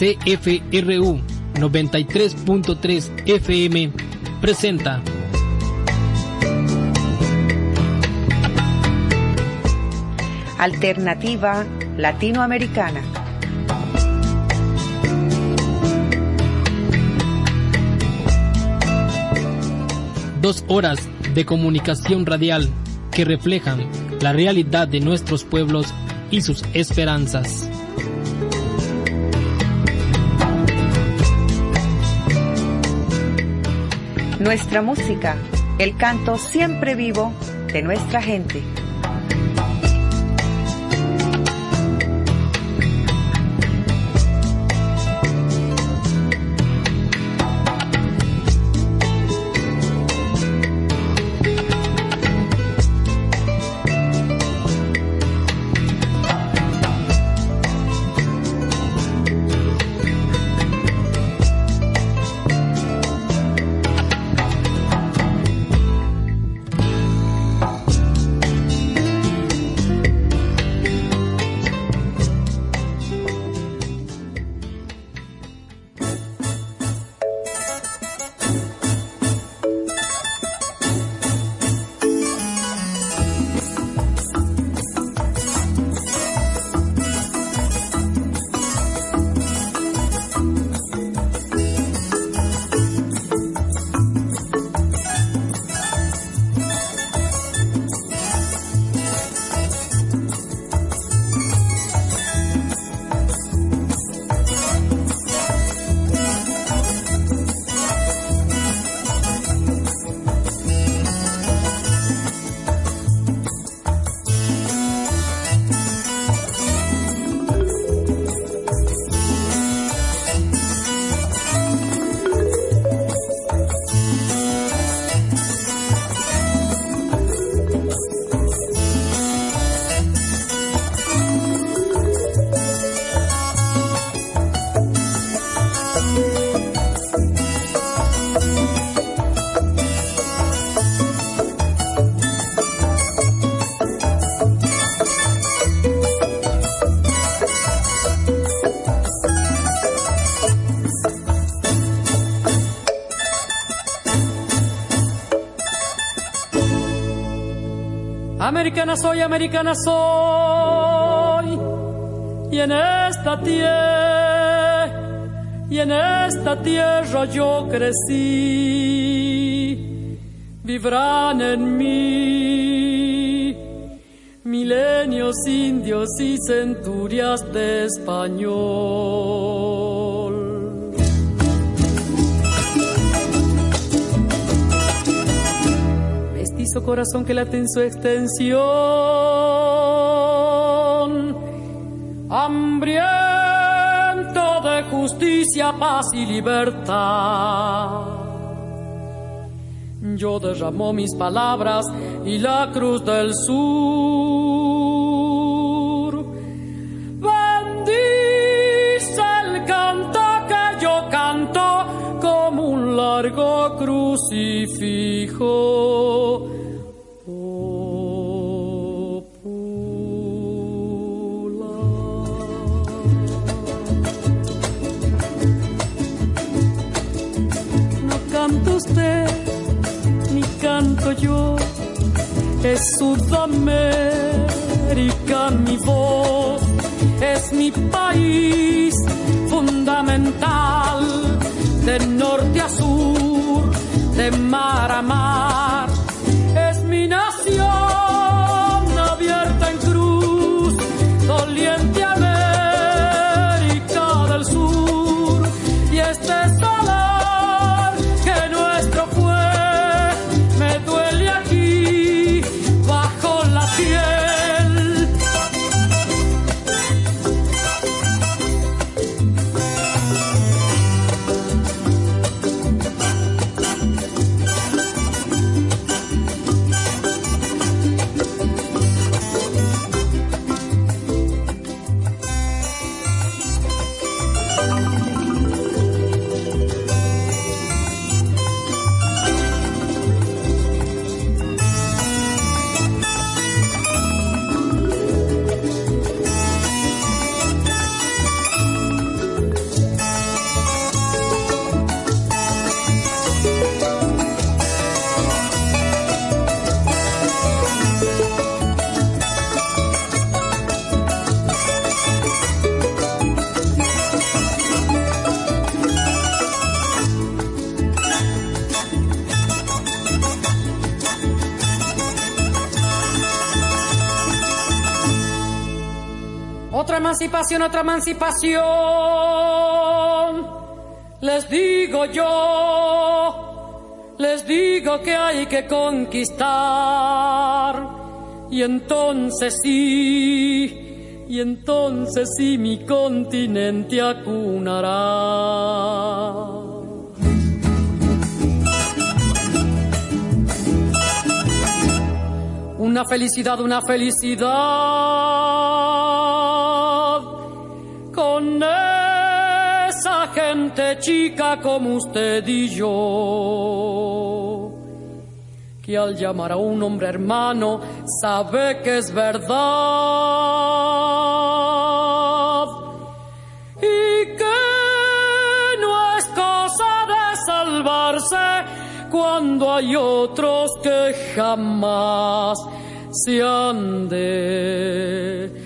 CFRU 93.3 FM presenta Alternativa Latinoamericana. Dos horas de comunicación radial que reflejan la realidad de nuestros pueblos y sus esperanzas. Nuestra música, el canto siempre vivo de nuestra gente. Americana soy, y en esta tierra yo crecí. Vivrán en mí milenios indios y centurias de español. Mestizo corazón que late en su extensión, hambriento de justicia, paz y libertad. Yo derramo mis palabras y la cruz del sur bendice el canto que yo canto como un largo crucifijo. Usted, ni canto yo, es Sudamérica mi voz, es mi país fundamental, de norte a sur, de mar a mar, es mi nación abierta en cruz, doliente América del Sur, y este solar Otra emancipación, otra emancipación. Les digo yo, les digo que hay que conquistar. Y entonces sí mi continente acunará. Una felicidad con esa gente chica como usted y yo, que al llamar a un hombre hermano sabe que es verdad y que no es cosa de salvarse cuando hay otros que jamás se han de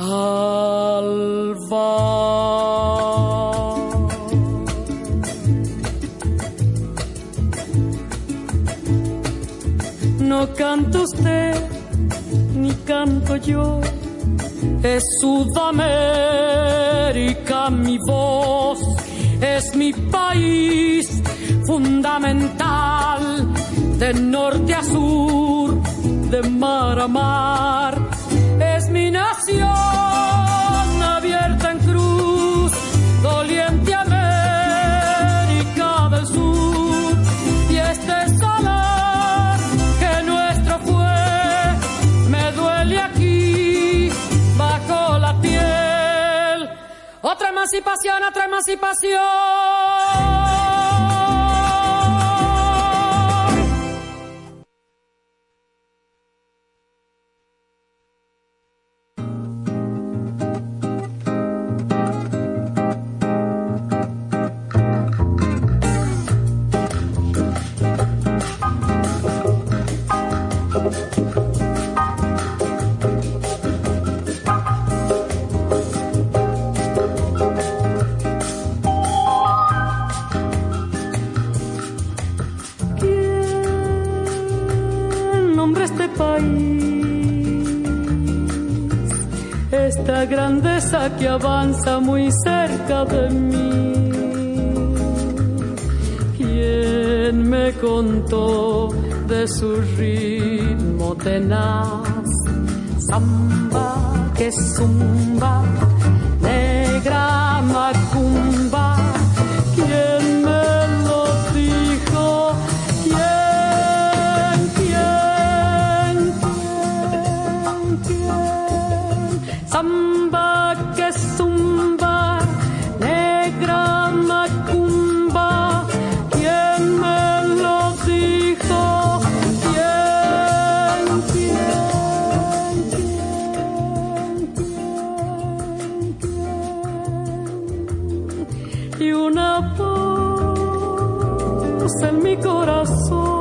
salvar. No canta usted ni canto yo, es Sudamérica mi voz, es mi país fundamental, de norte a sur, de mar a mar, es mi nación abierta en cruz, doliente América del Sur, y este salar que nuestro fue, me duele aquí bajo la piel. Otra emancipación, otra emancipación. Esta grandeza que avanza muy cerca de mí. ¿Quién me contó de su ritmo tenaz? Samba que zumba, negra macumba. ¿Quién me lo dijo? Samba que zumba, negra macumba, ¿quién me lo dijo? ¿Quién? Y una voz en mi corazón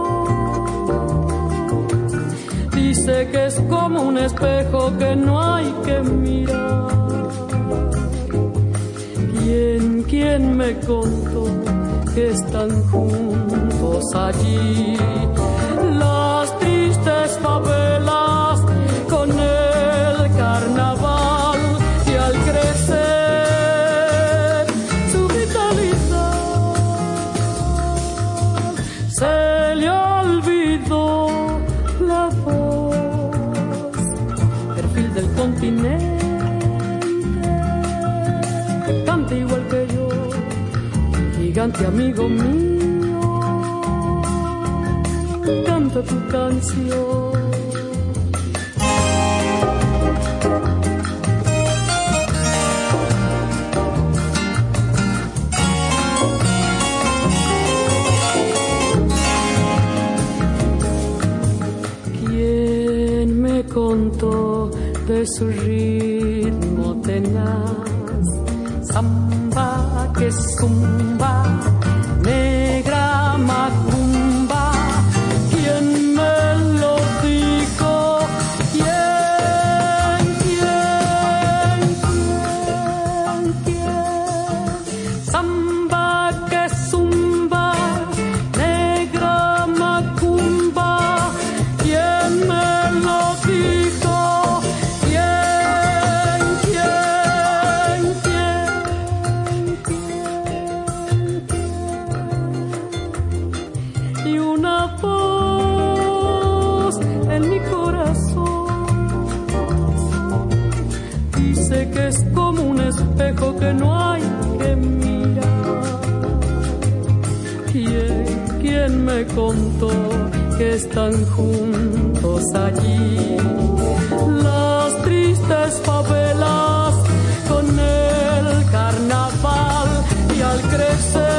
dice que es como un espejo que no hay que mirar. ¿Quién me contó que están juntos allí las tristes favelas con el carnaval? Y al crecer su vitalidad se le olvidó la voz, perfil del continente, canta igual que yo, gigante amigo mío, canta tu canción. Contó de su ritmo tenaz, samba que zumba, negra macumba. ¿Quién me lo dijo? ¿Quién? Samba que zumba, negra macumba. ¿Quién me lo dijo? ¿Quién? que no hay que mirar. ¿Quién me contó que están juntos allí las tristes favelas con el carnaval y al crecer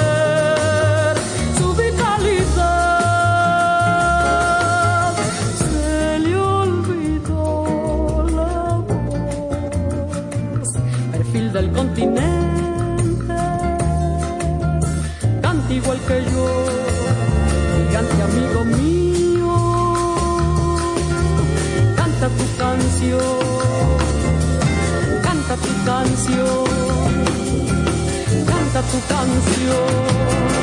su vitalidad se le olvidó la voz? Perfil del continente, canta igual que yo, gigante amigo mío, canta tu canción, canta tu canción, canta tu canción.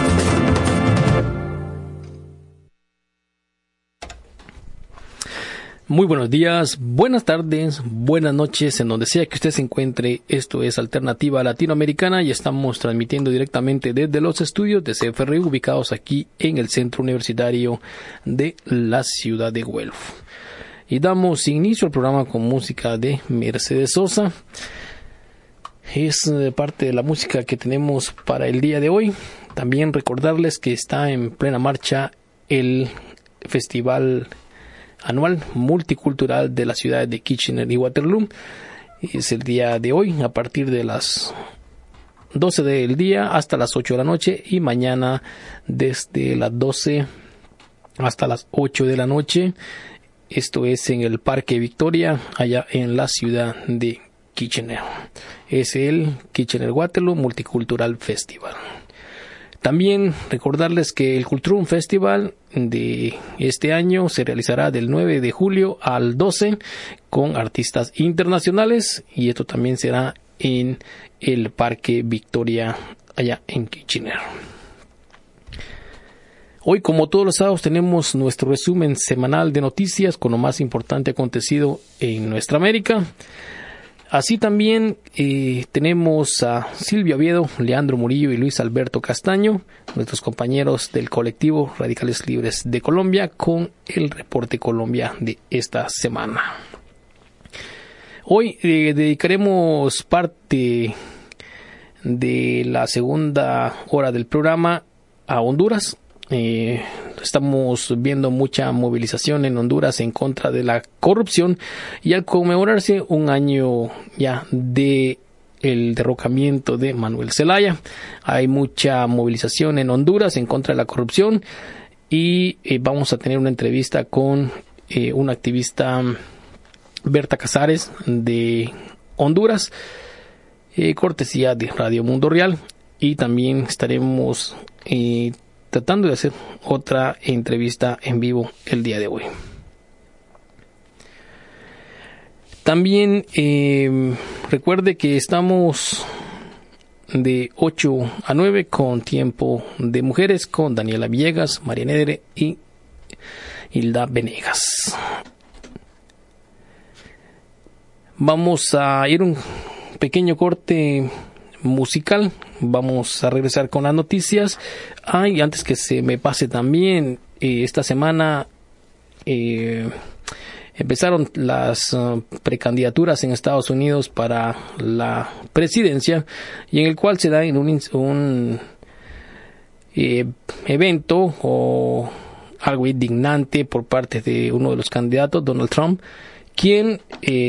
Muy buenos días, buenas tardes, buenas noches, en donde sea que usted se encuentre. Esto es Alternativa Latinoamericana y estamos transmitiendo directamente desde los estudios de CFRU ubicados aquí en el Centro Universitario de la ciudad de Guelph. Y damos inicio al programa con música de Mercedes Sosa. Es parte de la música que tenemos para el día de hoy. También recordarles que está en plena marcha el Festival Anual Multicultural de las ciudades de Kitchener y Waterloo. Es el día de hoy a partir de las 12 del día hasta las 8 de la noche y mañana desde las 12 hasta las 8 de la noche. Esto es en el Parque Victoria, allá en la ciudad de Kitchener. Es el Kitchener Waterloo Multicultural Festival. También recordarles que el Culturum Festival de este año se realizará del 9 de julio al 12 con artistas internacionales y esto también será en el Parque Victoria allá en Kitchener. Hoy, como todos los sábados, tenemos nuestro resumen semanal de noticias con lo más importante acontecido en nuestra América. Así también tenemos a Silvio Oviedo, Leandro Murillo y Luis Alberto Castaño, nuestros compañeros del colectivo Radicales Libres de Colombia, con el reporte Colombia de esta semana. Hoy dedicaremos parte de la segunda hora del programa a Honduras. Estamos viendo mucha movilización en Honduras en contra de la corrupción y al conmemorarse un año ya de el derrocamiento de Manuel Zelaya, hay mucha movilización en Honduras en contra de la corrupción y vamos a tener una entrevista con una activista, Berta Casares, de Honduras, cortesía de Radio Mundo Real, y también estaremos tratando de hacer otra entrevista en vivo el día de hoy. También recuerde que estamos de 8 a 9 con Tiempo de Mujeres con Daniela Villegas, María Nedre y Hilda Venegas. Vamos a ir un pequeño corte musical, vamos a regresar con las noticias. Y antes que se me pase también, esta semana empezaron las precandidaturas en Estados Unidos para la presidencia, y en el cual se da en un evento o algo indignante por parte de uno de los candidatos, Donald Trump, quien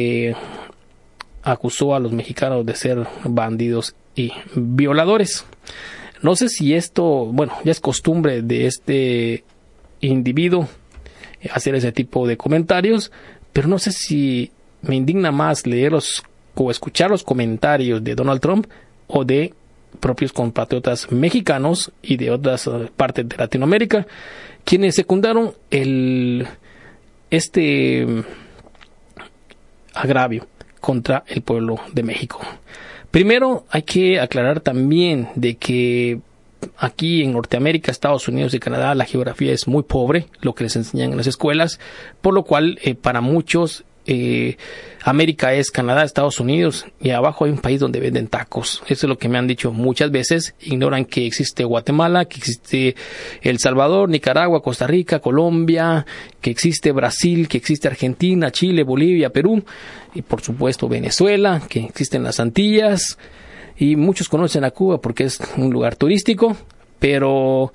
acusó a los mexicanos de ser bandidos y violadores. No sé si esto, bueno, ya es costumbre de este individuo hacer ese tipo de comentarios, pero no sé si me indigna más leerlos o escuchar los comentarios de Donald Trump o de propios compatriotas mexicanos y de otras partes de Latinoamérica, quienes secundaron este agravio contra el pueblo de México. Primero, hay que aclarar también de que aquí en Norteamérica, Estados Unidos y Canadá, la geografía es muy pobre, lo que les enseñan en las escuelas, por lo cual para muchos América es Canadá, Estados Unidos, y abajo hay un país donde venden tacos. Eso es lo que me han dicho muchas veces. Ignoran que existe Guatemala, que existe El Salvador, Nicaragua, Costa Rica, Colombia, que existe Brasil, que existe Argentina, Chile, Bolivia, Perú y por supuesto Venezuela, que existen las Antillas, y muchos conocen a Cuba porque es un lugar turístico, pero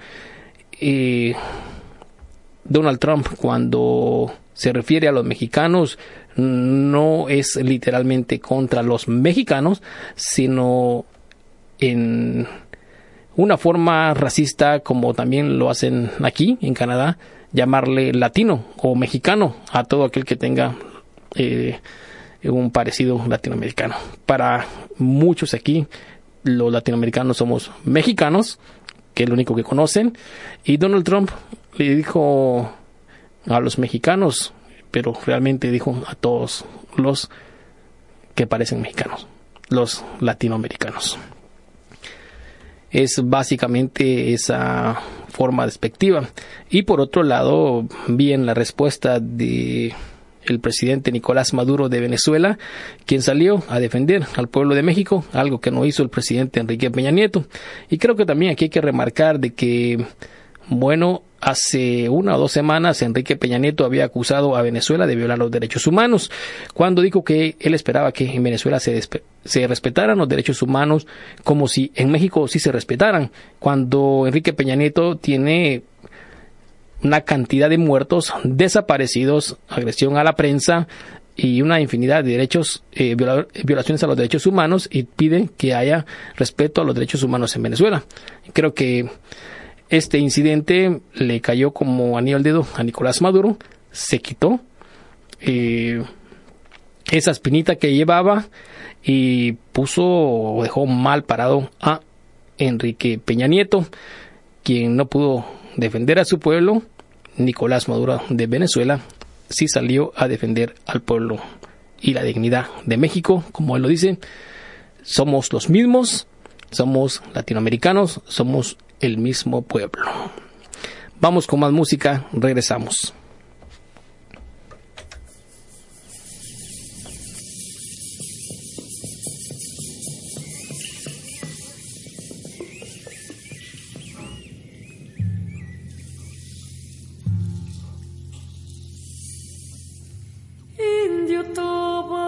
Donald Trump, cuando se refiere a los mexicanos, no es literalmente contra los mexicanos, sino en una forma racista, como también lo hacen aquí en Canadá, llamarle latino o mexicano a todo aquel que tenga un parecido latinoamericano. Para muchos aquí, los latinoamericanos somos mexicanos, que es lo único que conocen, y Donald Trump le dijo a los mexicanos, pero realmente dijo a todos los que parecen mexicanos, los latinoamericanos. Es básicamente esa forma despectiva. Y por otro lado, vi en la respuesta de el presidente Nicolás Maduro de Venezuela, quien salió a defender al pueblo de México, algo que no hizo el presidente Enrique Peña Nieto. Y creo que también aquí hay que remarcar de que, bueno, hace 1 o 2 semanas Enrique Peña Nieto había acusado a Venezuela de violar los derechos humanos, cuando dijo que él esperaba que en Venezuela se respetaran los derechos humanos como si en México sí se respetaran, cuando Enrique Peña Nieto tiene una cantidad de muertos, desaparecidos, agresión a la prensa y una infinidad de derechos, violaciones a los derechos humanos, y piden que haya respeto a los derechos humanos en Venezuela. Creo que este incidente le cayó como anillo al dedo a Nicolás Maduro, se quitó esa espinita que llevaba y dejó mal parado a Enrique Peña Nieto, quien no pudo defender a su pueblo. Nicolás Maduro de Venezuela sí salió a defender al pueblo y la dignidad de México, como él lo dice. Somos los mismos, somos latinoamericanos, somos el mismo pueblo. Vamos con más música, regresamos. Indio Toba,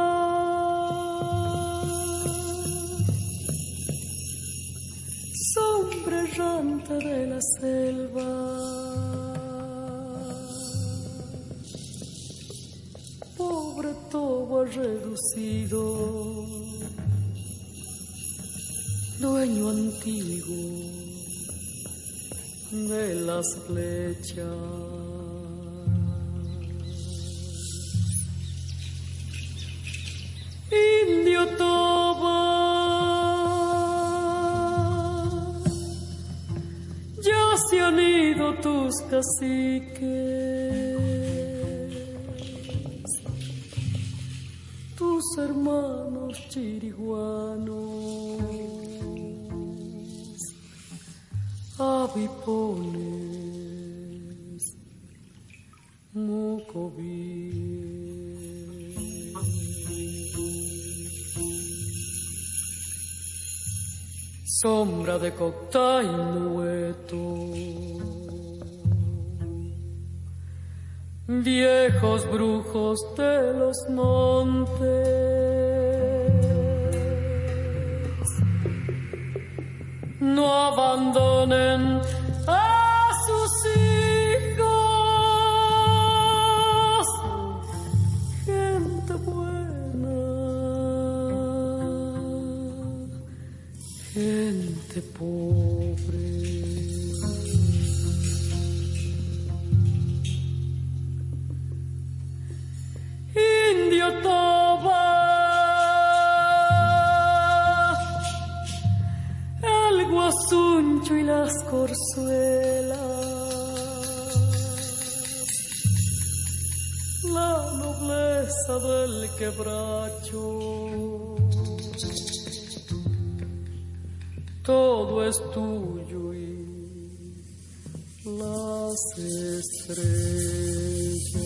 sombra errante de la selva, pobre Toba reducido, dueño antiguo de las flechas. Indio Toba, ya se han ido tus caciques, tus hermanos chiriguanos, avipones, mucoví. Sombra de Coctá y Nueto, viejos brujos de los montes, no abandonen a sus hijos, gente buena, gente pobre. Indio Toba, el guasuncho y las corzuelas, la nobleza del quebracho, todo es tuyo y las estrellas.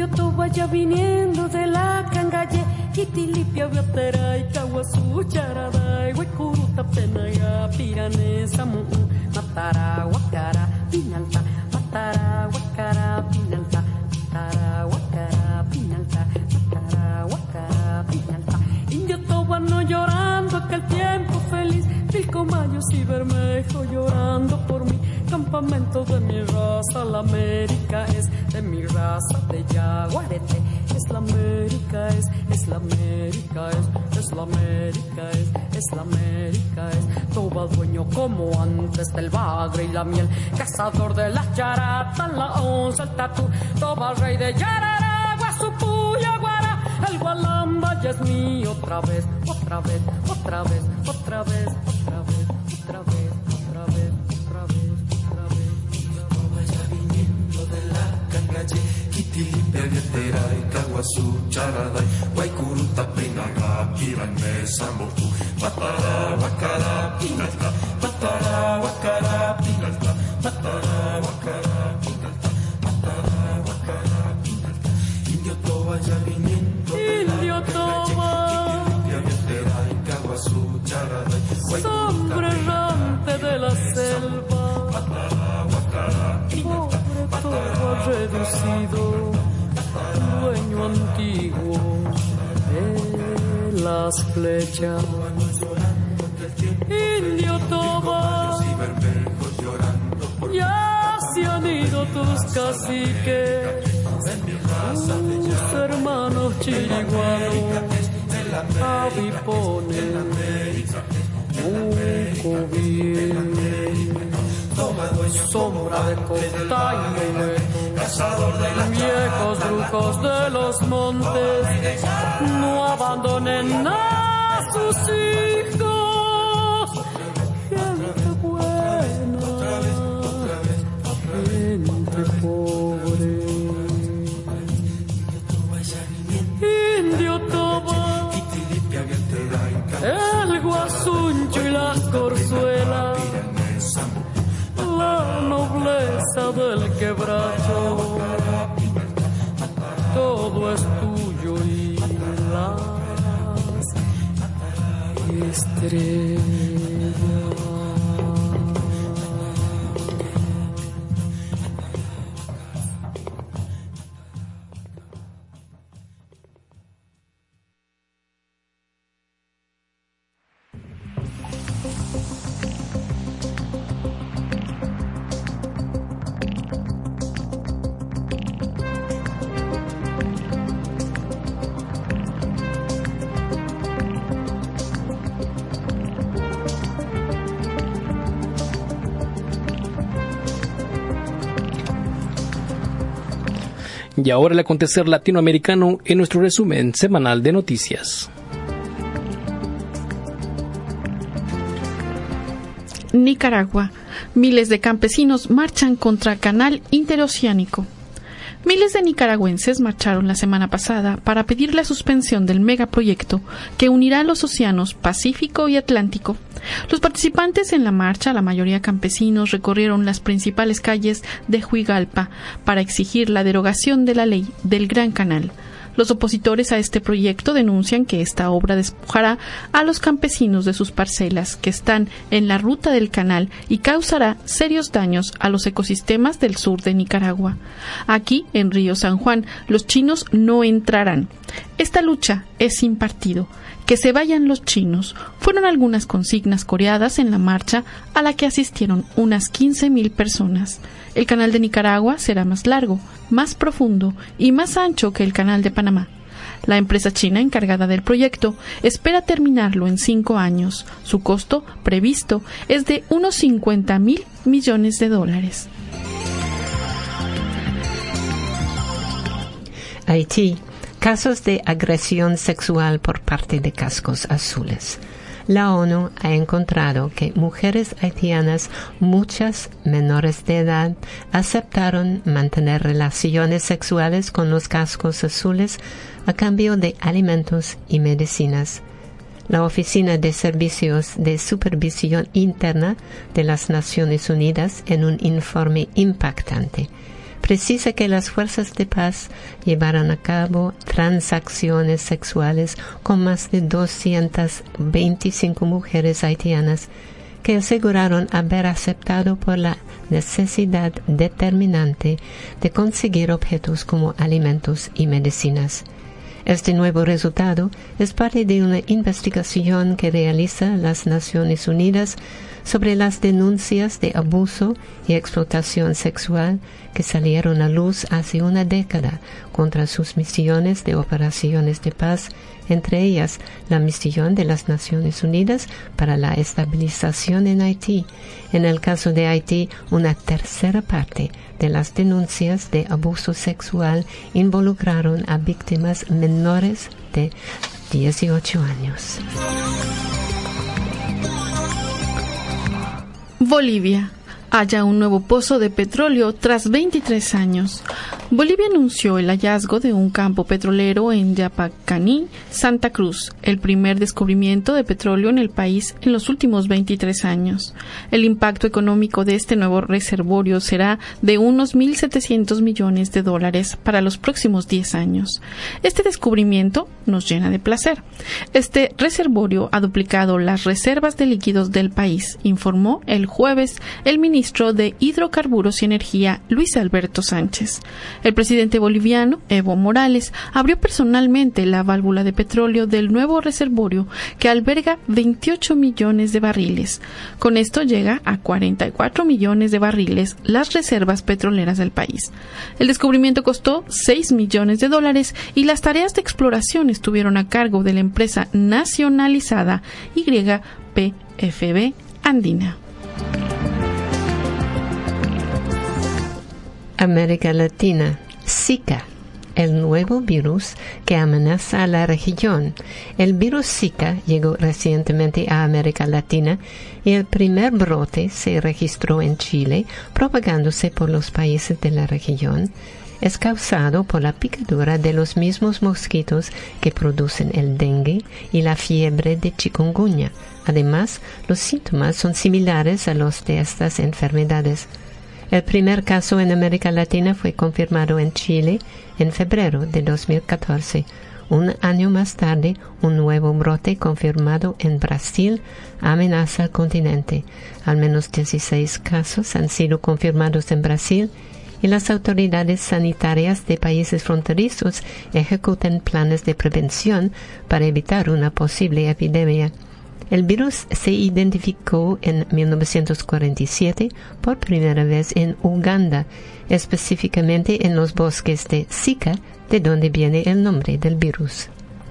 Indio to vaya viniendo de la cangalle, Itilipia viotera y Caguazú charada, Huecuruta penaya, Piranesa mu, Matara Huacara, Pinalta, Matara Huacara, Pinalta, Matara Huacara, Pinalta, Matara Huacara, Pinalta. Indio Tobano llorando aquel tiempo feliz, Pilcomayos y Bermejo llorando por mí. Campamento de mi raza, la América es de mi raza, de Yaguarete. Es la América, es la América, es la América, es la América, Toba dueño como antes del bagre y la miel, cazador de las charatas, la onza, el tatú, Toba rey de Yarara, Guazupú, Yaguara, el Gualamba ya es mío otra vez, otra vez, otra vez, otra vez, otra vez, otra vez, otra vez, otra vez, otra vez. Vaya viniendo de la cangalle, Kitilipe, Vietera y Caguazú, Charaday, Guaycuruta, Penaga, Piranesa, Motú, Matara, Huacara, Pinalta, Matara, Huacara, Pinalta, Matara, Huacara, Pinalta, Matara, Huacara, Pinalta. Indio Toba ya viniendo de la cangalle, Vietera y Caguazú, Charaday, Sombre errante de la selva, Matara, Huacara, Pinalta, todo reducido, dueño antiguo de las flechas. Indio Toba, ya se han ido tus caciques, tus hermanos chiriguanos, avipones, mucobien, sombra de costa y meto, viejos brujos de los montes, no abandonen a sus hijos. Gente buena, gente pobre. Indio Toba, el guasuncho y las corzuelas, la nobleza del quebracho, todo es tuyo y las estrellas. Y ahora el acontecer latinoamericano en nuestro resumen semanal de noticias. Nicaragua. Miles de campesinos marchan contra Canal Interoceánico. Miles de nicaragüenses marcharon la semana pasada para pedir la suspensión del megaproyecto que unirá los océanos Pacífico y Atlántico. Los participantes en la marcha, la mayoría campesinos, recorrieron las principales calles de Huigalpa para exigir la derogación de la ley del Gran Canal. Los opositores a este proyecto denuncian que esta obra despojará a los campesinos de sus parcelas que están en la ruta del canal y causará serios daños a los ecosistemas del sur de Nicaragua. Aquí, en Río San Juan, los chinos no entrarán. Esta lucha es sin partido. Que se vayan los chinos, fueron algunas consignas coreadas en la marcha a la que asistieron unas 15,000 personas. El canal de Nicaragua será más largo, más profundo y más ancho que el canal de Panamá. La empresa china encargada del proyecto espera terminarlo en 5 años. Su costo previsto es de unos $50,000 millones. Haití. Casos de agresión sexual por parte de cascos azules. La ONU ha encontrado que mujeres haitianas, muchas menores de edad, aceptaron mantener relaciones sexuales con los cascos azules a cambio de alimentos y medicinas. La Oficina de Servicios de Supervisión Interna de las Naciones Unidas, en un informe impactante, precisa que las fuerzas de paz llevaron a cabo transacciones sexuales con más de 225 mujeres haitianas que aseguraron haber aceptado por la necesidad determinante de conseguir objetos como alimentos y medicinas. Este nuevo resultado es parte de una investigación que realiza las Naciones Unidas sobre las denuncias de abuso y explotación sexual que salieron a luz hace una década contra sus misiones de operaciones de paz, entre ellas la misión de las Naciones Unidas para la estabilización en Haití. En el caso de Haití, una tercera parte de las denuncias de abuso sexual involucraron a víctimas menores de 18 años. Bolivia. Halla un nuevo pozo de petróleo tras 23 años. Bolivia anunció el hallazgo de un campo petrolero en Yapacaní, Santa Cruz, el primer descubrimiento de petróleo en el país en los últimos 23 años. El impacto económico de este nuevo reservorio será de unos $1.700 millones para los próximos 10 años. Este descubrimiento nos llena de placer. Este reservorio ha duplicado las reservas de líquidos del país, informó el jueves el ministro de Hidrocarburos y Energía, Luis Alberto Sánchez. El presidente boliviano, Evo Morales, abrió personalmente la válvula de petróleo del nuevo reservorio que alberga 28 millones de barriles. Con esto llega a 44 millones de barriles las reservas petroleras del país. El descubrimiento costó $6 millones y las tareas de exploración estuvieron a cargo de la empresa nacionalizada YPFB Andina. América Latina, Zika, el nuevo virus que amenaza a la región. El virus Zika llegó recientemente a América Latina y el primer brote se registró en Chile, propagándose por los países de la región. Es causado por la picadura de los mismos mosquitos que producen el dengue y la fiebre de chikungunya. Además, los síntomas son similares a los de estas enfermedades. El primer caso en América Latina fue confirmado en Chile en febrero de 2014. Un año más tarde, un nuevo brote confirmado en Brasil amenaza al continente. Al menos 16 casos han sido confirmados en Brasil y las autoridades sanitarias de países fronterizos ejecutan planes de prevención para evitar una posible epidemia. El virus se identificó en 1947 por primera vez en Uganda, específicamente en los bosques de Zika, de donde viene el nombre del virus.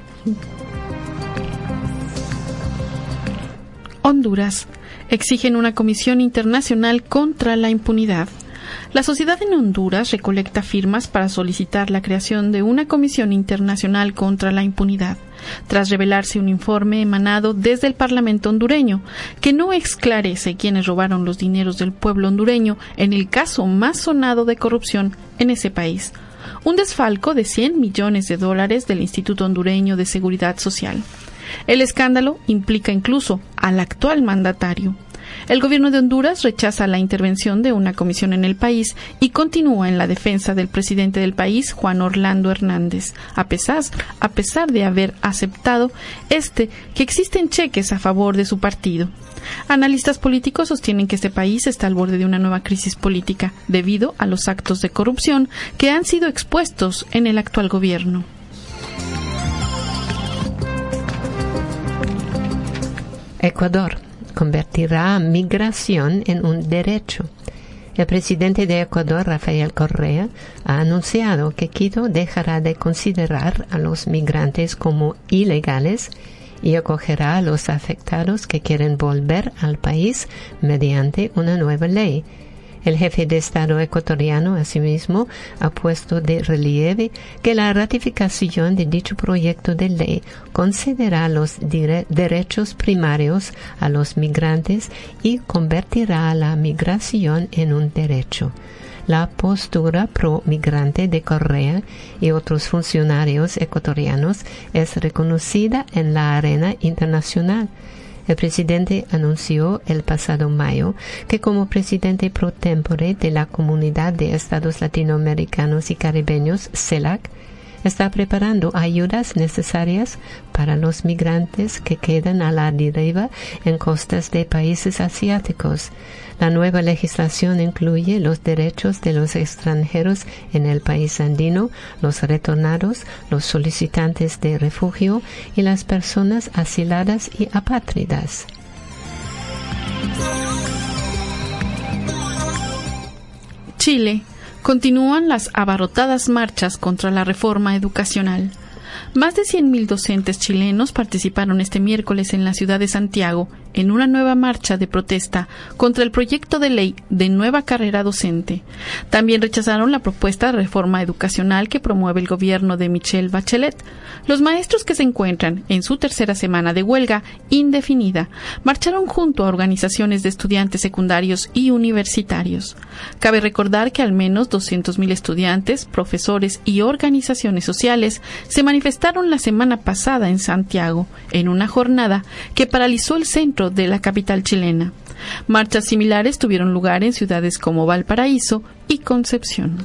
Honduras. Exigen una comisión internacional contra la impunidad. La sociedad en Honduras recolecta firmas para solicitar la creación de una comisión internacional contra la impunidad, tras revelarse un informe emanado desde el Parlamento hondureño que no esclarece quiénes robaron los dineros del pueblo hondureño en el caso más sonado de corrupción en ese país, un desfalco de $100 millones del Instituto Hondureño de Seguridad Social. El escándalo implica incluso al actual mandatario. El gobierno de Honduras rechaza la intervención de una comisión en el país y continúa en la defensa del presidente del país, Juan Orlando Hernández, a pesar de haber aceptado que existen cheques a favor de su partido. Analistas políticos sostienen que este país está al borde de una nueva crisis política debido a los actos de corrupción que han sido expuestos en el actual gobierno. Ecuador convertirá migración en un derecho. El presidente de Ecuador, Rafael Correa, ha anunciado que Quito dejará de considerar a los migrantes como ilegales y acogerá a los afectados que quieren volver al país mediante una nueva ley. El jefe de Estado ecuatoriano, asimismo, ha puesto de relieve que la ratificación de dicho proyecto de ley concederá los derechos primarios a los migrantes y convertirá la migración en un derecho. La postura pro-migrante de Correa y otros funcionarios ecuatorianos es reconocida en la arena internacional. El presidente anunció el pasado mayo que como presidente pro tempore de la Comunidad de Estados Latinoamericanos y Caribeños, CELAC, está preparando ayudas necesarias para los migrantes que quedan a la deriva en costas de países asiáticos. La nueva legislación incluye los derechos de los extranjeros en el país andino, los retornados, los solicitantes de refugio y las personas asiladas y apátridas. Chile. Continúan las abarrotadas marchas contra la reforma educacional. Más de 100.000 docentes chilenos participaron este miércoles en la ciudad de Santiago en una nueva marcha de protesta contra el proyecto de ley de nueva carrera docente. También rechazaron la propuesta de reforma educacional que promueve el gobierno de Michelle Bachelet. Los maestros que se encuentran en su tercera semana de huelga indefinida marcharon junto a organizaciones de estudiantes secundarios y universitarios. Cabe recordar que al menos 200.000 estudiantes, profesores y organizaciones sociales se manifestaron la semana pasada en Santiago en una jornada que paralizó el centro de la capital chilena. Marchas similares tuvieron lugar en ciudades como Valparaíso y Concepción.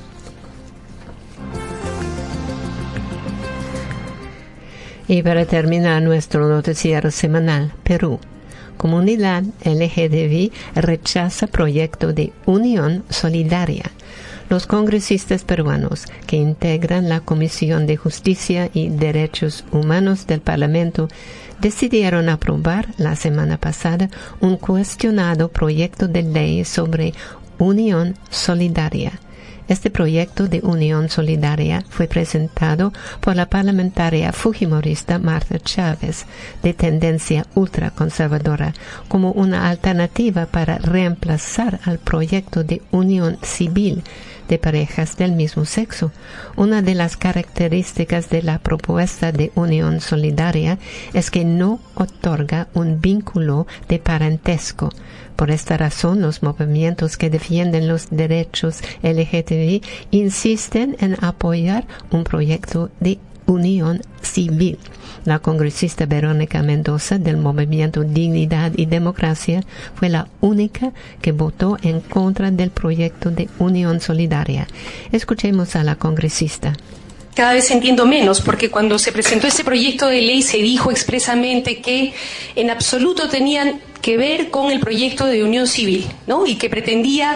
Y para terminar nuestro noticiero semanal, Perú. Comunidad LGTBI rechaza proyecto de Unión Solidaria. Los congresistas peruanos que integran la Comisión de Justicia y Derechos Humanos del Parlamento decidieron aprobar la semana pasada un cuestionado proyecto de ley sobre Unión Solidaria. Este proyecto de Unión Solidaria fue presentado por la parlamentaria fujimorista Marta Chávez, de tendencia ultraconservadora, como una alternativa para reemplazar al proyecto de unión civil de parejas del mismo sexo. Una de las características de la propuesta de unión solidaria es que no otorga un vínculo de parentesco. Por esta razón, los movimientos que defienden los derechos LGTBI insisten en apoyar un proyecto de unión civil. La congresista Verónica Mendoza del movimiento Dignidad y Democracia fue la única que votó en contra del proyecto de Unión Solidaria. Escuchemos a la congresista. Cada vez entiendo menos, porque cuando se presentó este proyecto de ley se dijo expresamente que en absoluto tenían que ver con el proyecto de unión civil, ¿no? Y que pretendía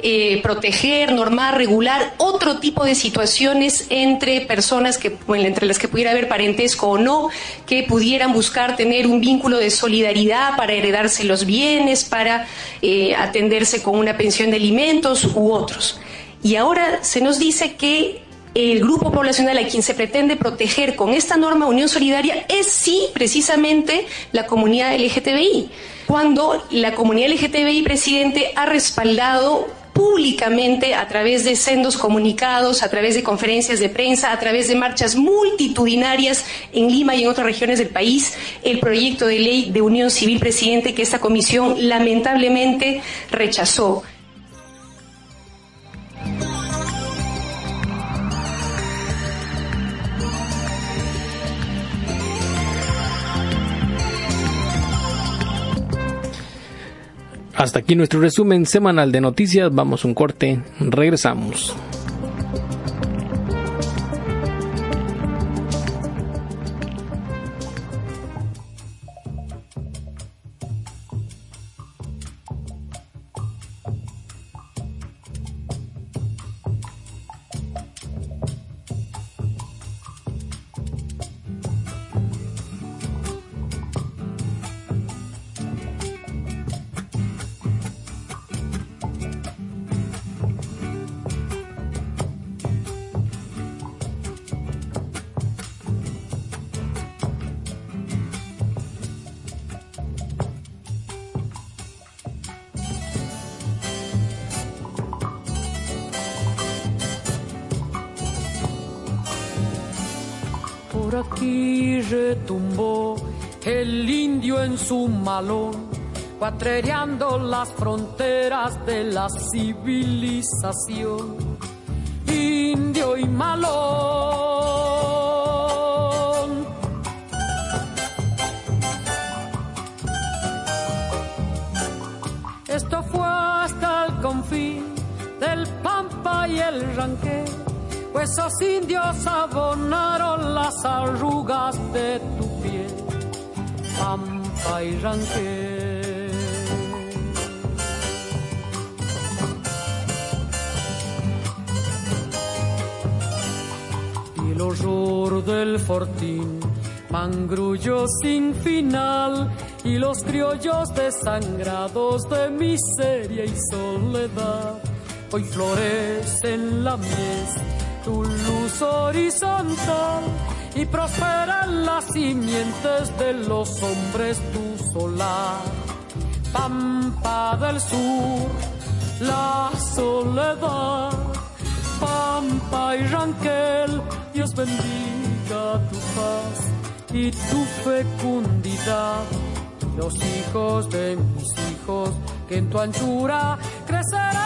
proteger, normar, regular otro tipo de situaciones entre personas entre las que pudiera haber parentesco o no, que pudieran buscar tener un vínculo de solidaridad para heredarse los bienes, para atenderse con una pensión de alimentos u otros. Y ahora se nos dice que el grupo poblacional a quien se pretende proteger con esta norma Unión Solidaria es sí precisamente la comunidad LGTBI, cuando la comunidad LGTBI, presidente, ha respaldado públicamente a través de sendos comunicados, a través de conferencias de prensa, a través de marchas multitudinarias en Lima y en otras regiones del país, el proyecto de ley de unión civil, presidente, que esta comisión lamentablemente rechazó. Hasta aquí nuestro resumen semanal de noticias. Vamos a un corte, regresamos. Por aquí retumbó el indio en su malón, cuatrereando las fronteras de la civilización. Indio y malón. fin del Pampa y el Ranquel, pues esos indios abonaron las arrugas de tu piel, Pampa y Ranquel. Y el horror del fortín, mangrullo sin final, y los criollos desangrados de miseria y soledad, hoy florecen la mies, tu luz horizontal, y prosperan las simientes de los hombres tu solar. Pampa del sur, la soledad, Pampa y Ranquel, Dios bendiga tu paz y tu fecundidad, los hijos de mis hijos que en tu anchura crecerán.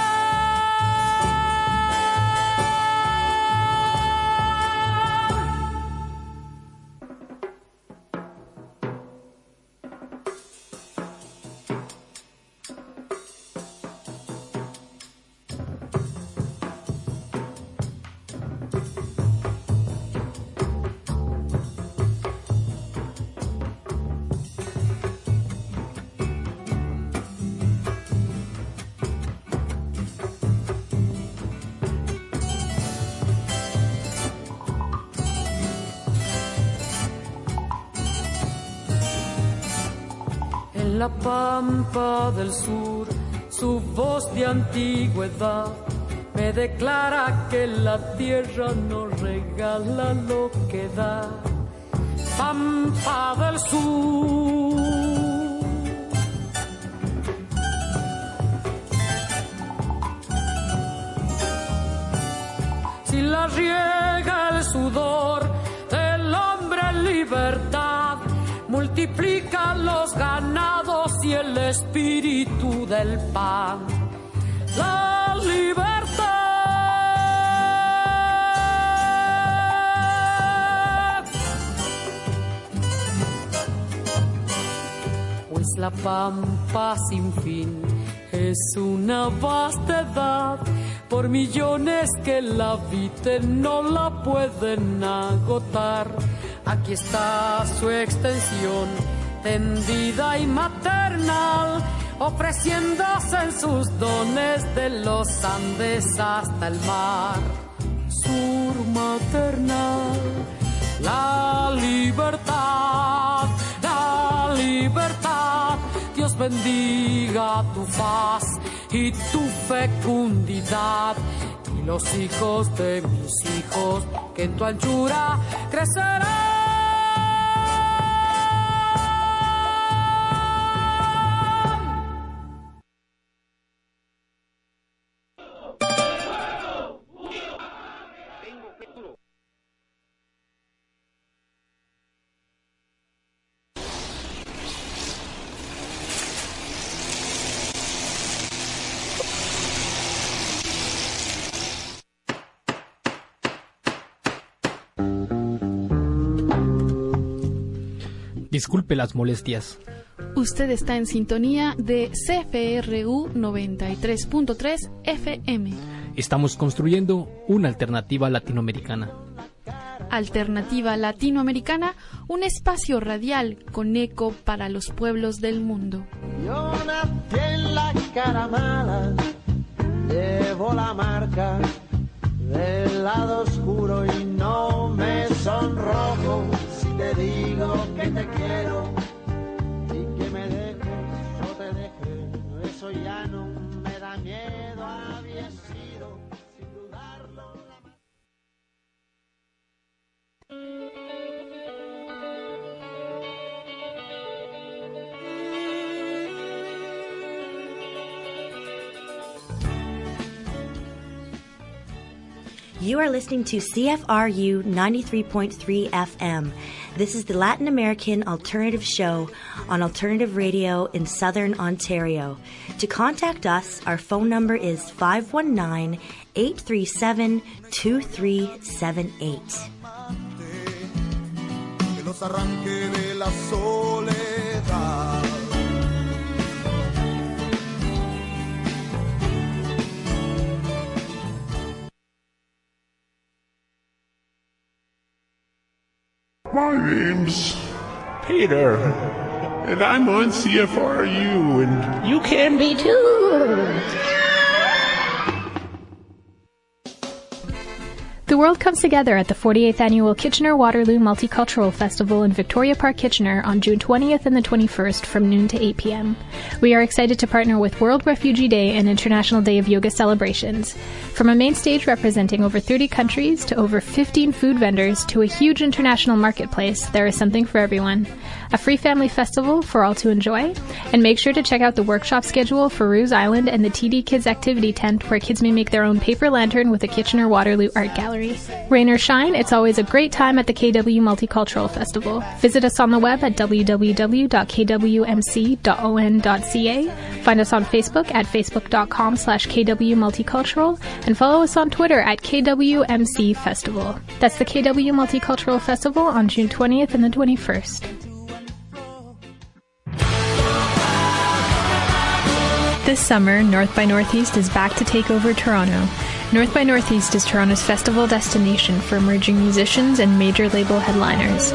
En la Pampa del sur, su voz de antigüedad me declara que la tierra no regala lo que da. Pampa del sur. Si la riega el sudor del hombre en libertad, multiplica los ganados y el espíritu del pan. La libertad. Pues la pampa sin fin es una vastedad, por millones que la habiten no la pueden agotar. Aquí está su extensión, tendida y maternal, ofreciéndose en sus dones de los Andes hasta el mar. Sur maternal, la libertad, Dios bendiga tu faz y tu fecundidad, y los hijos de mis hijos que en tu anchura crecerán. Disculpe las molestias. Usted está en sintonía de CFRU 93.3 FM. Estamos construyendo una alternativa latinoamericana. Alternativa Latinoamericana, un espacio radial con eco para los pueblos del mundo. Yo nací en la cara mala, llevo la marca del lado oscuro y no me sonrojo si te digo que te quiero y que me dejes o te deje. Eso ya no me da miedo, había sido sin dudarlo. You are listening to CFRU 93.3 FM. This is the Latin American Alternative Show on Alternative Radio in Southern Ontario. To contact us, our phone number is 519-837-2378. Que los arranque de la soledad. My name's Peter, and I'm on CFRU, and you can be too. The world comes together at the 48th Annual Kitchener-Waterloo Multicultural Festival in Victoria Park, Kitchener on June 20th and the 21st from noon to 8 p.m. We are excited to partner with World Refugee Day and International Day of Yoga celebrations. From a main stage representing over 30 countries to over 15 food vendors to a huge international marketplace, there is something for everyone. A free family festival for all to enjoy. And make sure to check out the workshop schedule for Ruse Island and the TD Kids Activity Tent where kids may make their own paper lantern with the Kitchener-Waterloo Art Gallery. Rain or shine, it's always a great time at the KW Multicultural Festival. Visit us on the web at www.kwmc.on.ca. Find us on Facebook at facebook.com/KW Multicultural and follow us on Twitter at KWMC Festival. That's the KW Multicultural Festival on June 20th and the 21st. This summer, North by Northeast is back to take over Toronto. North by Northeast is Toronto's festival destination for emerging musicians and major label headliners.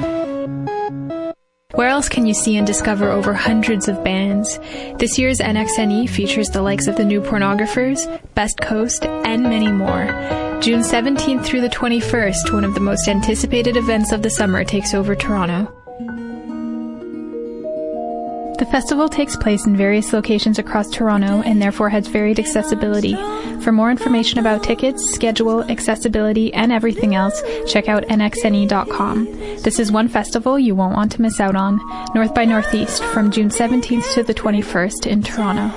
Where else can you see and discover over hundreds of bands? This year's NXNE features the likes of the New Pornographers, Best Coast, and many more. June 17th through the 21st, one of the most anticipated events of the summer takes over Toronto. The festival takes place in various locations across Toronto and therefore has varied accessibility. For more information about tickets, schedule, accessibility, and everything else, check out nxne.com. This is one festival you won't want to miss out on. North by Northeast from June 17th to the 21st in Toronto.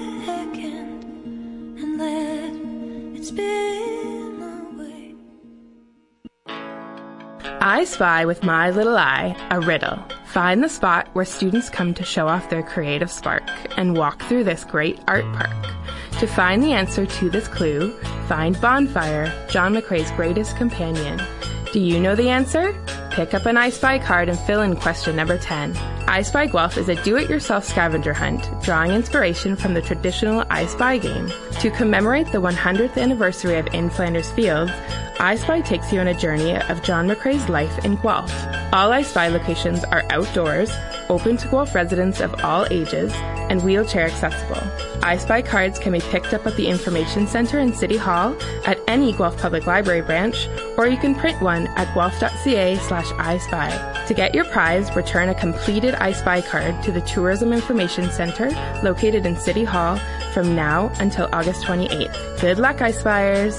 I spy with my little eye a riddle. Find the spot where students come to show off their creative spark and walk through this great art park. To find the answer to this clue, find Bonfire, John McCrae's greatest companion. Do you know the answer? Pick up an I Spy card and fill in question number 10. I Spy Guelph is a do-it-yourself scavenger hunt, drawing inspiration from the traditional I Spy game. To commemorate the 100th anniversary of In Flanders Fields, I Spy takes you on a journey of John McCrae's life in Guelph. All I Spy locations are outdoors, open to Guelph residents of all ages, and wheelchair accessible. I Spy cards can be picked up at the Information Centre in City Hall, at any Guelph Public Library branch, or you can print one at guelph.ca/iSpy. To get your prize, return a completed I Spy card to the Tourism Information Centre located in City Hall from now until August 28th. Good luck, I Spyers!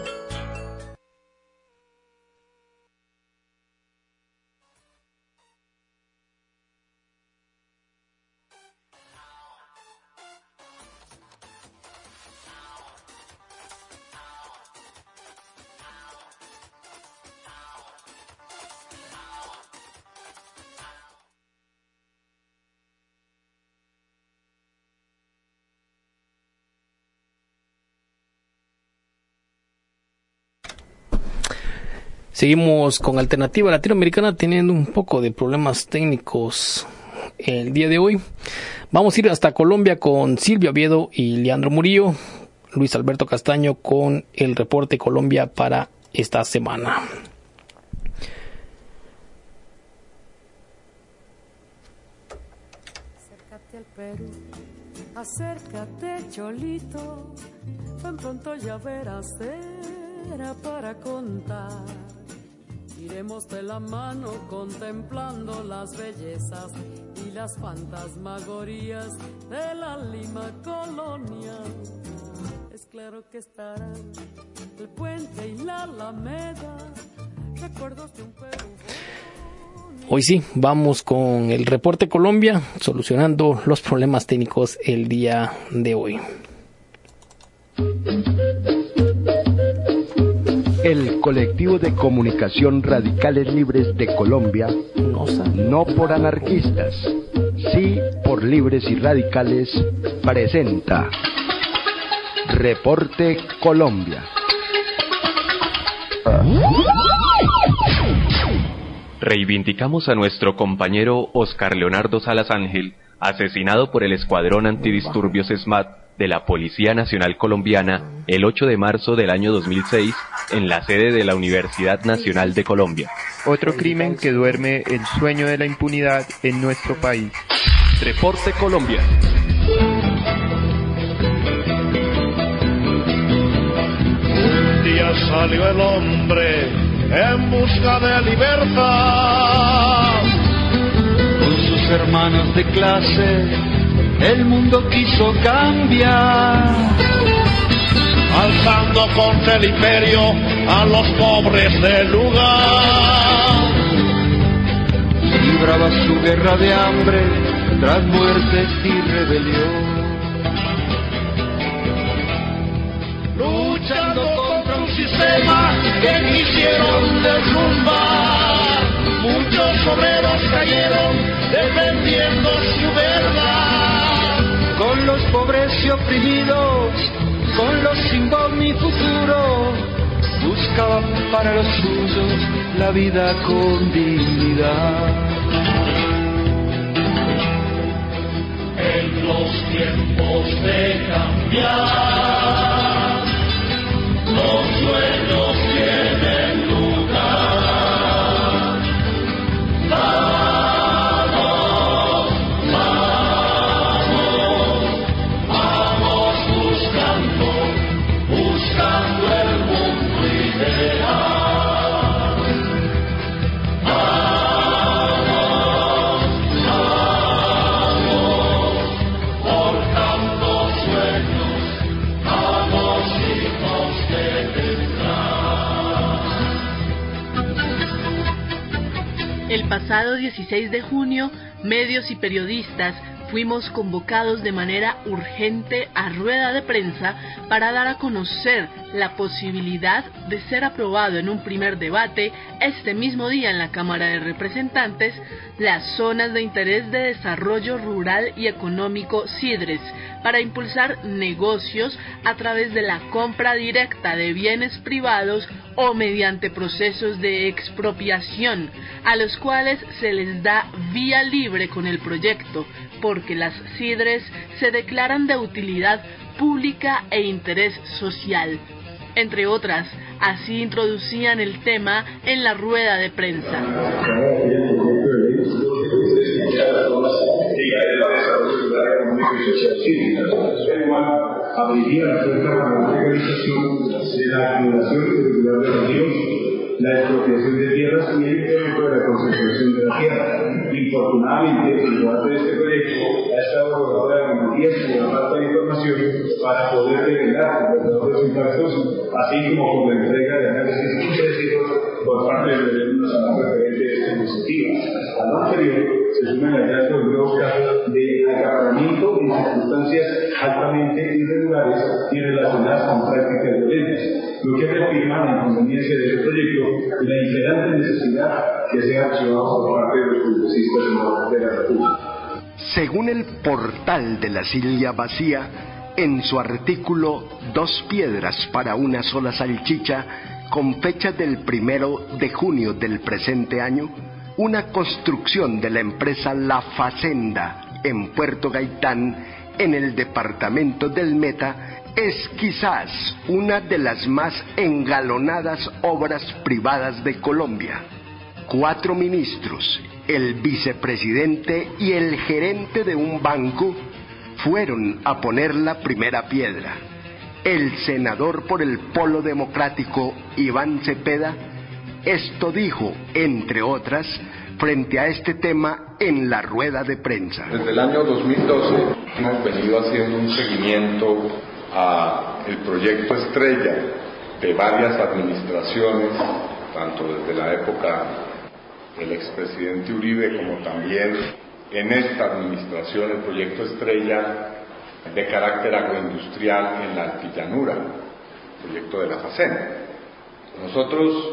Seguimos con Alternativa Latinoamericana teniendo un poco de problemas técnicos el día de hoy. Vamos a ir hasta Colombia con Silvia Oviedo y Leandro Murillo, Luis Alberto Castaño con el reporte Colombia para esta semana. Acércate al Perú, acércate Cholito, tan pronto ya verás, era para contar. Iremos de la mano contemplando las bellezas y las fantasmagorías de la Lima colonial. Es claro que estarán el puente y la Alameda, recuerdos de un Perú. Hoy sí, vamos con el reporte Colombia, solucionando los problemas técnicos el día de hoy. El colectivo de comunicación Radicales Libres de Colombia, no por anarquistas, sí por libres y radicales, presenta Reporte Colombia. Reivindicamos a nuestro compañero Oscar Leonardo Salas Ángel, asesinado por el Escuadrón Antidisturbios SMAT de la Policía Nacional Colombiana el 8 de marzo del año 2006 en la sede de la Universidad Nacional de Colombia. Otro crimen que duerme el sueño de la impunidad en nuestro país. Reporte Colombia. Un día salió el hombre en busca de libertad. Con sus hermanos de clase, el mundo quiso cambiar. Alzando contra el imperio a los pobres del lugar. Libraba su guerra de hambre tras muertes y rebelión. Luchando contra un sistema que quisieron derrumbar. Muchos obreros cayeron defendiendo su verdad. Con los pobres y oprimidos, con los sin voz ni futuro, buscaban para los suyos la vida con dignidad. En los tiempos de cambiar, los sueños tienen lugar. Vamos, vamos, vamos buscando el mundo ideal. Vamos, vamos, forjando sueños a los hijos que vendrán. El pasado 16 de junio, medios y periodistas fuimos convocados de manera urgente a rueda de prensa para dar a conocer la posibilidad de ser aprobado en un primer debate este mismo día en la Cámara de Representantes las zonas de interés de desarrollo rural y económico CIDRES para impulsar negocios a través de la compra directa de bienes privados o mediante procesos de expropiación, a los cuales se les da vía libre con el proyecto, porque las CIDRES se declaran de utilidad pública e interés social. Entre otras, así introducían el tema en la rueda de prensa. Abriría la puerta para la legalización de la acumulación irregular de ríos, la expropiación de tierras y el incremento de la concentración de la tierra. Infortunadamente, el debate de este proyecto ha estado rodeado de garantías y la falta de información para poder develar los impactos, así como con la entrega de análisis imprecisos por parte del Gobierno Nacional referente a esta iniciativa. A lo anterior se suma el hallazgo de nuevos casos de acaparamiento en circunstancias altamente irregulares y relacionadas con prácticas violentas, lo que reafirma la inconveniencia de este proyecto y la imperante necesidad que sea accionado por parte de los congresistas de la República. Según el portal de la Silla Vacía, en su artículo 2 piedras para una sola salchicha, con fecha del 1 de junio del presente año, una construcción de la empresa La Facenda en Puerto Gaitán, en el departamento del Meta, es quizás una de las más engalonadas obras privadas de Colombia. 4 ministros, el vicepresidente y el gerente de un banco fueron a poner la primera piedra. El senador por el Polo Democrático, Iván Cepeda, esto dijo, entre otras, frente a este tema en la rueda de prensa. Desde el año 2012 hemos venido haciendo un seguimiento a el proyecto estrella de varias administraciones, tanto desde la época del expresidente Uribe como también en esta administración, el proyecto estrella de carácter agroindustrial en la Altillanura, el proyecto de la Facenda. Nosotros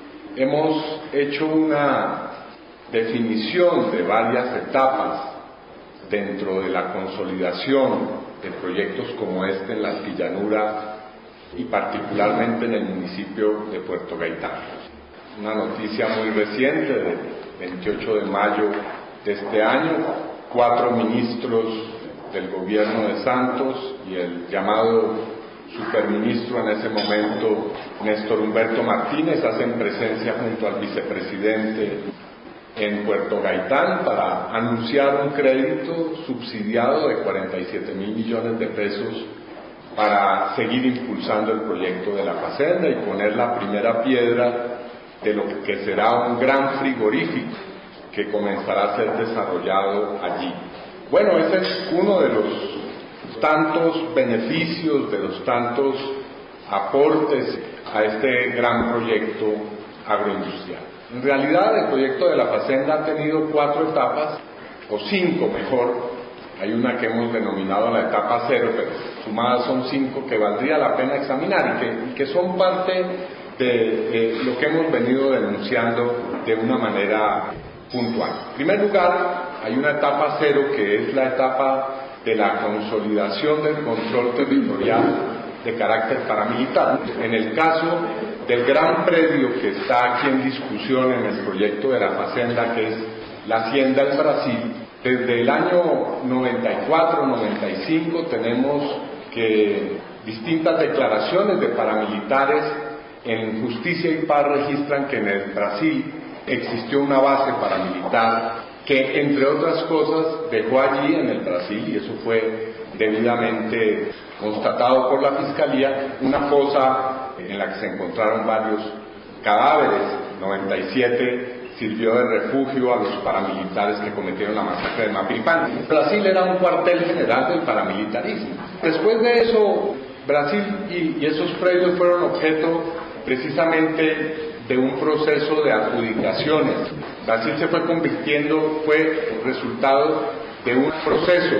hemos hecho una definición de varias etapas dentro de la consolidación de proyectos como este en la Altillanura y particularmente en el municipio de Puerto Gaitán. Una noticia muy reciente del 28 de mayo de este año, 4 ministros del gobierno de Santos y el llamado superministro en ese momento, Néstor Humberto Martínez, hacen presencia junto al vicepresidente en Puerto Gaitán para anunciar un crédito subsidiado de 47.000 millones de pesos para seguir impulsando el proyecto de la Facenda y poner la primera piedra de lo que será un gran frigorífico que comenzará a ser desarrollado allí. Bueno, ese es uno de los tantos beneficios, de los tantos aportes a este gran proyecto agroindustrial. En realidad, el proyecto de la Facenda ha tenido 4 etapas, o 5 mejor. Hay una que hemos denominado la etapa 0, pero sumadas son 5 que valdría la pena examinar y que son parte de lo que hemos venido denunciando de una manera puntual. En primer lugar, hay una etapa 0 que es la etapa de la consolidación del control territorial de carácter paramilitar. En el caso del gran predio que está aquí en discusión en el proyecto de la Facenda, que es la Hacienda del Brasil, desde el año 94-95 tenemos que distintas declaraciones de paramilitares en Justicia y Paz registran que en el Brasil existió una base paramilitar que, entre otras cosas, dejó allí en el Brasil, y eso fue debidamente constatado por la Fiscalía, una fosa en la que se encontraron varios cadáveres. 97 sirvió de refugio a los paramilitares que cometieron la masacre de Mapiripán. Brasil era un cuartel general del paramilitarismo. Después de eso, Brasil y esos predios fueron objeto precisamente de un proceso de adjudicaciones. Brasil se fue convirtiendo, fue resultado de un proceso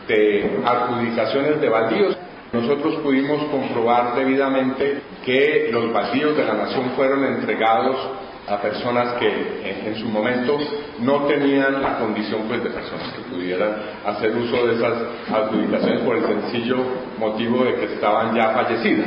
de adjudicaciones de baldíos. Nosotros pudimos comprobar debidamente que los baldíos de la nación fueron entregados a personas que en su momento no tenían la condición pues de personas que pudieran hacer uso de esas adjudicaciones por el sencillo motivo de que estaban ya fallecidas.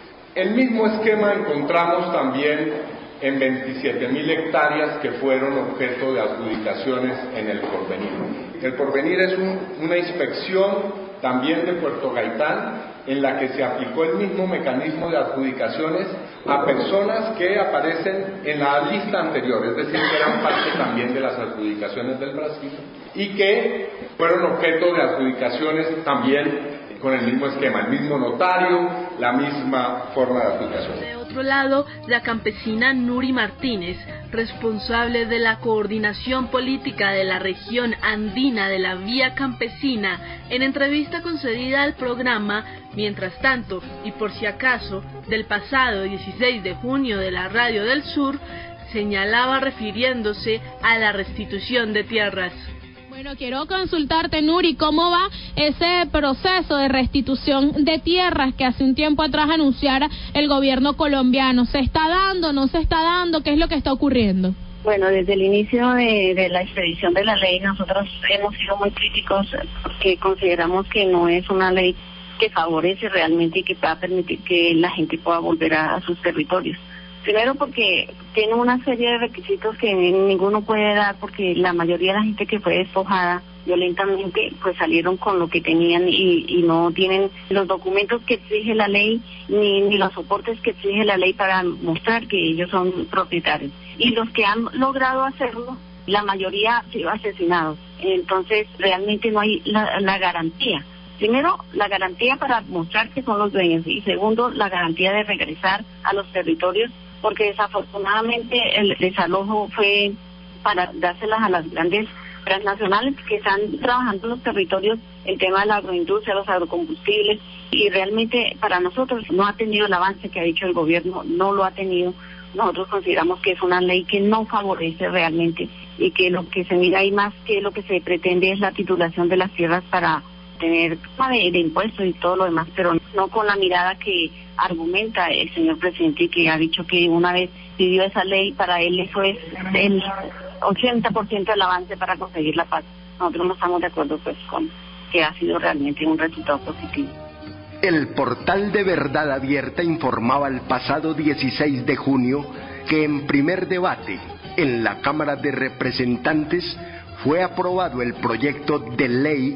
El mismo esquema encontramos también en 27.000 hectáreas que fueron objeto de adjudicaciones en el Porvenir. El Porvenir es una inspección también de Puerto Gaitán, en la que se aplicó el mismo mecanismo de adjudicaciones a personas que aparecen en la lista anterior, es decir, que eran parte también de las adjudicaciones del Brasil, y que fueron objeto de adjudicaciones también con el mismo esquema, el mismo notario, la misma forma de adjudicación. De otro lado, la campesina Nuri Martínez, responsable de la coordinación política de la región andina de la Vía Campesina, en entrevista concedida al programa Mientras tanto, y por si acaso, del pasado 16 de junio de la Radio del Sur, señalaba refiriéndose a la restitución de tierras. Bueno, quiero consultarte, Nuri, ¿cómo va ese proceso de restitución de tierras que hace un tiempo atrás anunciara el gobierno colombiano? ¿Se está dando, no se está dando? ¿Qué es lo que está ocurriendo? Bueno, desde el inicio de la expedición de la ley, nosotros hemos sido muy críticos porque consideramos que no es una ley que favorece realmente y que va a permitir que la gente pueda volver a sus territorios. Primero porque tiene una serie de requisitos que ninguno puede dar, porque la mayoría de la gente que fue despojada violentamente pues salieron con lo que tenían y no tienen los documentos que exige la ley ni los soportes que exige la ley para mostrar que ellos son propietarios. Y los que han logrado hacerlo, la mayoría han sido asesinados. Entonces realmente no hay la garantía. Primero, la garantía para mostrar que son los dueños, y segundo, la garantía de regresar a los territorios, porque desafortunadamente el desalojo fue para dárselas a las grandes transnacionales que están trabajando en los territorios, el tema de la agroindustria, los agrocombustibles, y realmente para nosotros no ha tenido el avance que ha dicho el gobierno, no lo ha tenido. Nosotros consideramos que es una ley que no favorece realmente y que lo que se mira ahí más que lo que se pretende es la titulación de las tierras para tener de impuestos y todo lo demás, pero no con la mirada que argumenta el señor presidente, que ha dicho que una vez pidió esa ley, para él eso es el 80% del avance para conseguir la paz. Nosotros no estamos de acuerdo pues con que ha sido realmente un resultado positivo. El portal de Verdad Abierta informaba el pasado 16 de junio que en primer debate en la Cámara de Representantes fue aprobado el proyecto de ley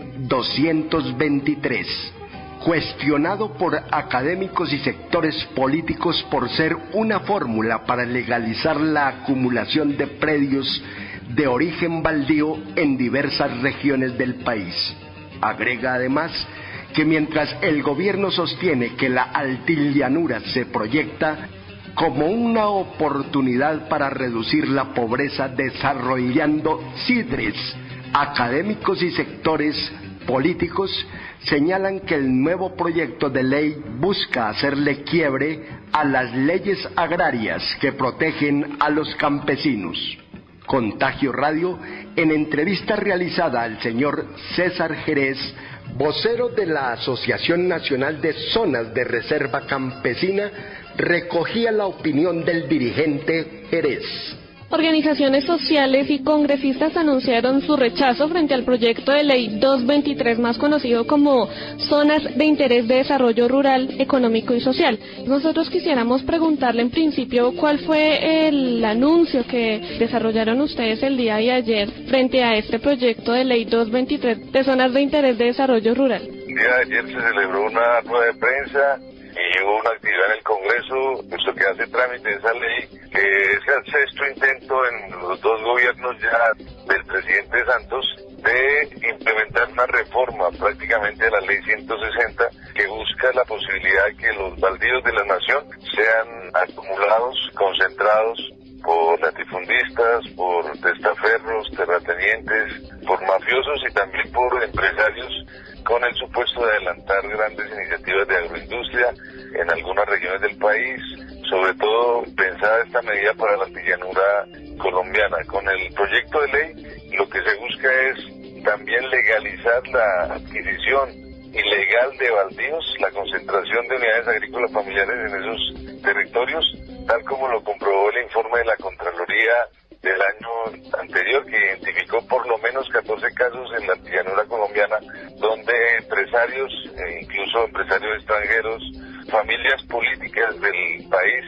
223, cuestionado por académicos y sectores políticos por ser una fórmula para legalizar la acumulación de predios de origen baldío en diversas regiones del país. Agrega además que mientras el gobierno sostiene que la altillanura se proyecta como una oportunidad para reducir la pobreza desarrollando CIDRES, académicos y sectores políticos señalan que el nuevo proyecto de ley busca hacerle quiebre a las leyes agrarias que protegen a los campesinos. Contagio Radio, en entrevista realizada al señor César Jerez, vocero de la Asociación Nacional de Zonas de Reserva Campesina, recogía la opinión del dirigente Jerez. Organizaciones sociales y congresistas anunciaron su rechazo frente al proyecto de ley 223, más conocido como Zonas de Interés de Desarrollo Rural, Económico y Social. Nosotros quisiéramos preguntarle en principio cuál fue el anuncio que desarrollaron ustedes el día de ayer frente a este proyecto de ley 223 de Zonas de Interés de Desarrollo Rural. El día de ayer se celebró una rueda de prensa y hubo una actividad en el Congreso, puesto que hace trámite esa ley, que es el sexto intento en los dos gobiernos ya del presidente Santos de implementar una reforma prácticamente de la ley 160 que busca la posibilidad de que los baldíos de la nación sean acumulados, concentrados por latifundistas, por testaferros, terratenientes, por mafiosos y también por empresarios, con el supuesto de adelantar grandes iniciativas de agroindustria en algunas regiones del país, sobre todo pensada esta medida para la altillanura colombiana. Con el proyecto de ley lo que se busca es también legalizar la adquisición ilegal de baldíos, la concentración de unidades agrícolas familiares en esos territorios, tal como lo comprobó el informe de la Contraloría del año anterior, que identificó por lo menos 14 casos en la altillanura colombiana, donde empresarios, incluso empresarios extranjeros, familias políticas del país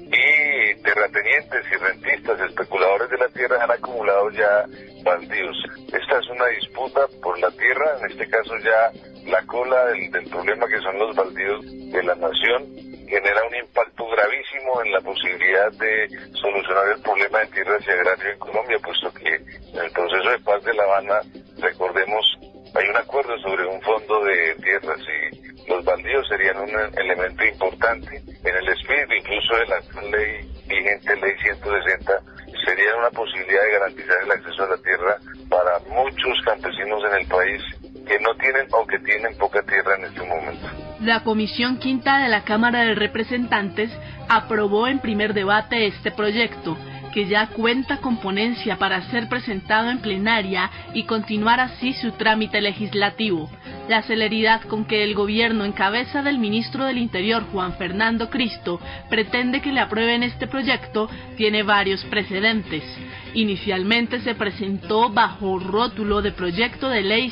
y terratenientes y rentistas, especuladores de la tierra, han acumulado ya baldíos. Esta es una disputa por la tierra, en este caso ya la cola del problema que son los baldíos de la nación, genera un impacto gravísimo en la posibilidad de solucionar el problema de tierras y agrario en Colombia, puesto que en el proceso de paz de La Habana, recordemos, hay un acuerdo sobre un fondo de tierras y los baldíos serían un elemento importante en el espíritu incluso de la ley vigente, ley 160, sería una posibilidad de garantizar el acceso a la tierra para muchos campesinos en el país que no tienen o que tienen poca tierra en este momento. La Comisión Quinta de la Cámara de Representantes aprobó en primer debate este proyecto, que ya cuenta con ponencia para ser presentado en plenaria y continuar así su trámite legislativo. La celeridad con que el gobierno en cabeza del ministro del Interior, Juan Fernando Cristo, pretende que le aprueben este proyecto tiene varios precedentes. Inicialmente se presentó bajo rótulo de proyecto de ley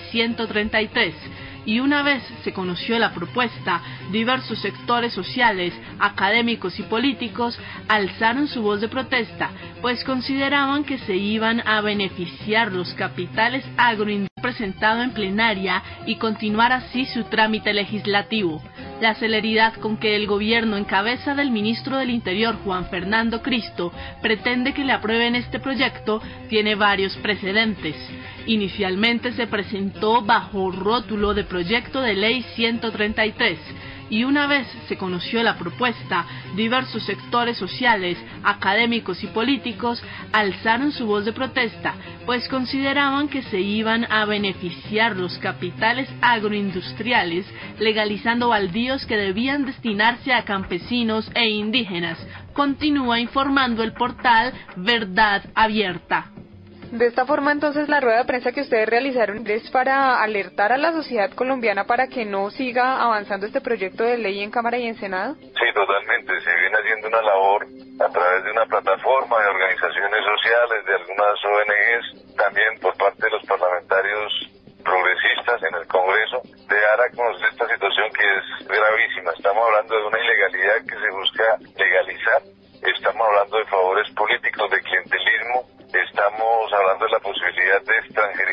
133, y una vez se conoció la propuesta, diversos sectores sociales, académicos y políticos alzaron su voz de protesta, pues consideraban que se iban a beneficiar los capitales agroindustriales presentado en plenaria y continuar así su trámite legislativo. La celeridad con que el gobierno en cabeza del ministro del Interior, Juan Fernando Cristo, pretende que le aprueben este proyecto tiene varios precedentes. Inicialmente se presentó bajo rótulo de proyecto de ley 133, y una vez se conoció la propuesta, diversos sectores sociales, académicos y políticos alzaron su voz de protesta, pues consideraban que se iban a beneficiar los capitales agroindustriales, legalizando baldíos que debían destinarse a campesinos e indígenas. Continúa informando el portal Verdad Abierta. De esta forma, entonces, la rueda de prensa que ustedes realizaron es para alertar a la sociedad colombiana para que no siga avanzando este proyecto de ley en Cámara y en Senado. Sí, totalmente. Se viene haciendo una labor a través de una plataforma de organizaciones sociales, de algunas ONGs, también por parte de los parlamentarios progresistas en el Congreso, de dar a conocer esta situación que es gravísima. Estamos hablando de una ilegalidad que se busca legalizar. Estamos hablando de favores políticos, de clientelismo. Estamos hablando de la posibilidad de extranjería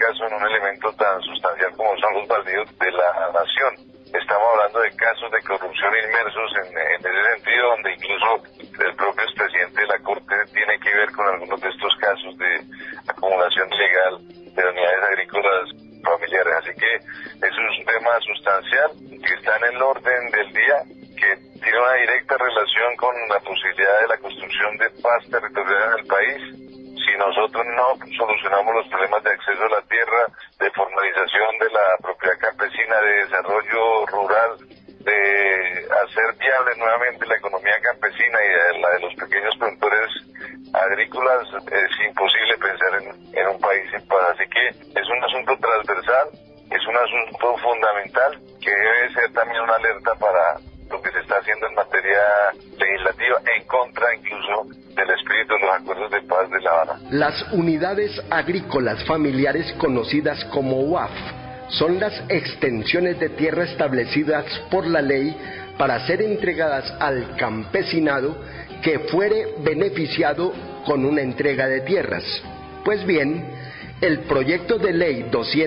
caso en un elemento tan sustancial como son los baldíos de la nación. Estamos hablando de casos de corrupción inmersos en ese sentido, donde incluso el propio expresidente de la Corte tiene que ver con algunos de estos casos de acumulación ilegal de unidades agrícolas familiares. Así que es un tema sustancial que está en el orden del día, que tiene una directa relación con la posibilidad de la construcción de paz territorial en el país. Si nosotros no solucionamos los problemas de acceso a la tierra, de formalización de la propiedad campesina, de desarrollo rural, de hacer viable nuevamente la economía campesina y la de los pequeños productores agrícolas, es imposible pensar en un país en paz. Así que es un asunto transversal, es un asunto fundamental que debe ser también una alerta para lo que se está haciendo en materia legislativa, en contra incluso del espíritu de los acuerdos de paz de La Habana. Las unidades agrícolas familiares conocidas como UAF son las extensiones de tierra establecidas por la ley para ser entregadas al campesinado que fuere beneficiado con una entrega de tierras. Pues bien, el proyecto de ley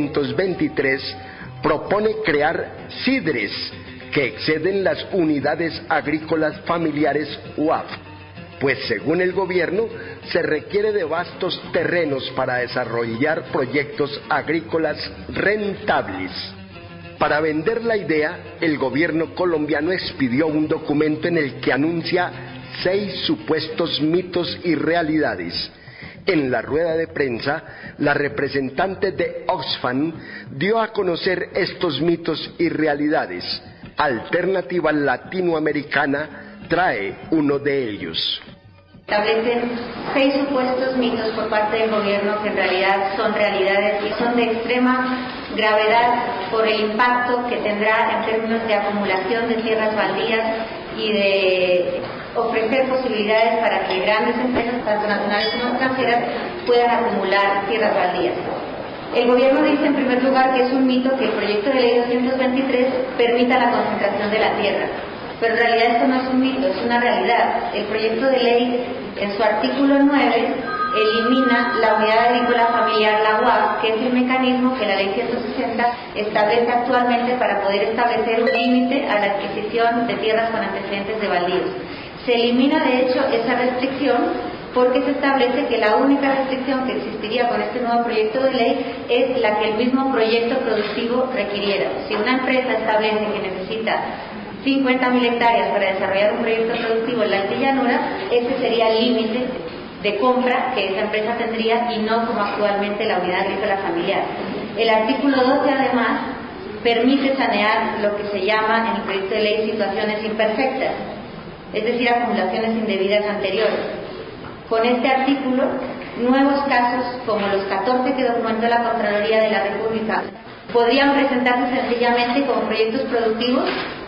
223 propone crear CIDRES que exceden las unidades agrícolas familiares UAF, pues según el gobierno se requiere de vastos terrenos para desarrollar proyectos agrícolas rentables. Para vender la idea, el gobierno colombiano expidió un documento en el que anuncia 6 supuestos mitos y realidades. En la rueda de prensa, la representante de Oxfam dio a conocer estos mitos y realidades. Alternativa Latinoamericana trae uno de ellos. Establecen 6 supuestos mitos por parte del gobierno que en realidad son realidades y son de extrema gravedad por el impacto que tendrá en términos de acumulación de tierras baldías y de ofrecer posibilidades para que grandes empresas, tanto nacionales como extranjeras, puedan acumular tierras baldías. El gobierno dice en primer lugar que es un mito que el proyecto de ley 223 permita la concentración de la tierra. Pero en realidad esto no es un mito, es una realidad. El proyecto de ley, en su artículo 9, elimina la unidad agrícola familiar, la UAF, que es el mecanismo que la ley 160 establece actualmente para poder establecer un límite a la adquisición de tierras con antecedentes de baldíos. Se elimina de hecho esa restricción porque se establece que la única restricción que existiría con este nuevo proyecto de ley es la que el mismo proyecto productivo requiriera. Si una empresa establece que necesita 50.000 hectáreas para desarrollar un proyecto productivo en la altillanura, ese sería el límite de compra que esa empresa tendría y no como actualmente la unidad agrícola familiar. El artículo 12 además permite sanear lo que se llama en el proyecto de ley situaciones imperfectas, es decir, acumulaciones indebidas anteriores. Con este artículo, nuevos casos como los 14 que documentó la Contraloría de la República podrían presentarse sencillamente como proyectos productivos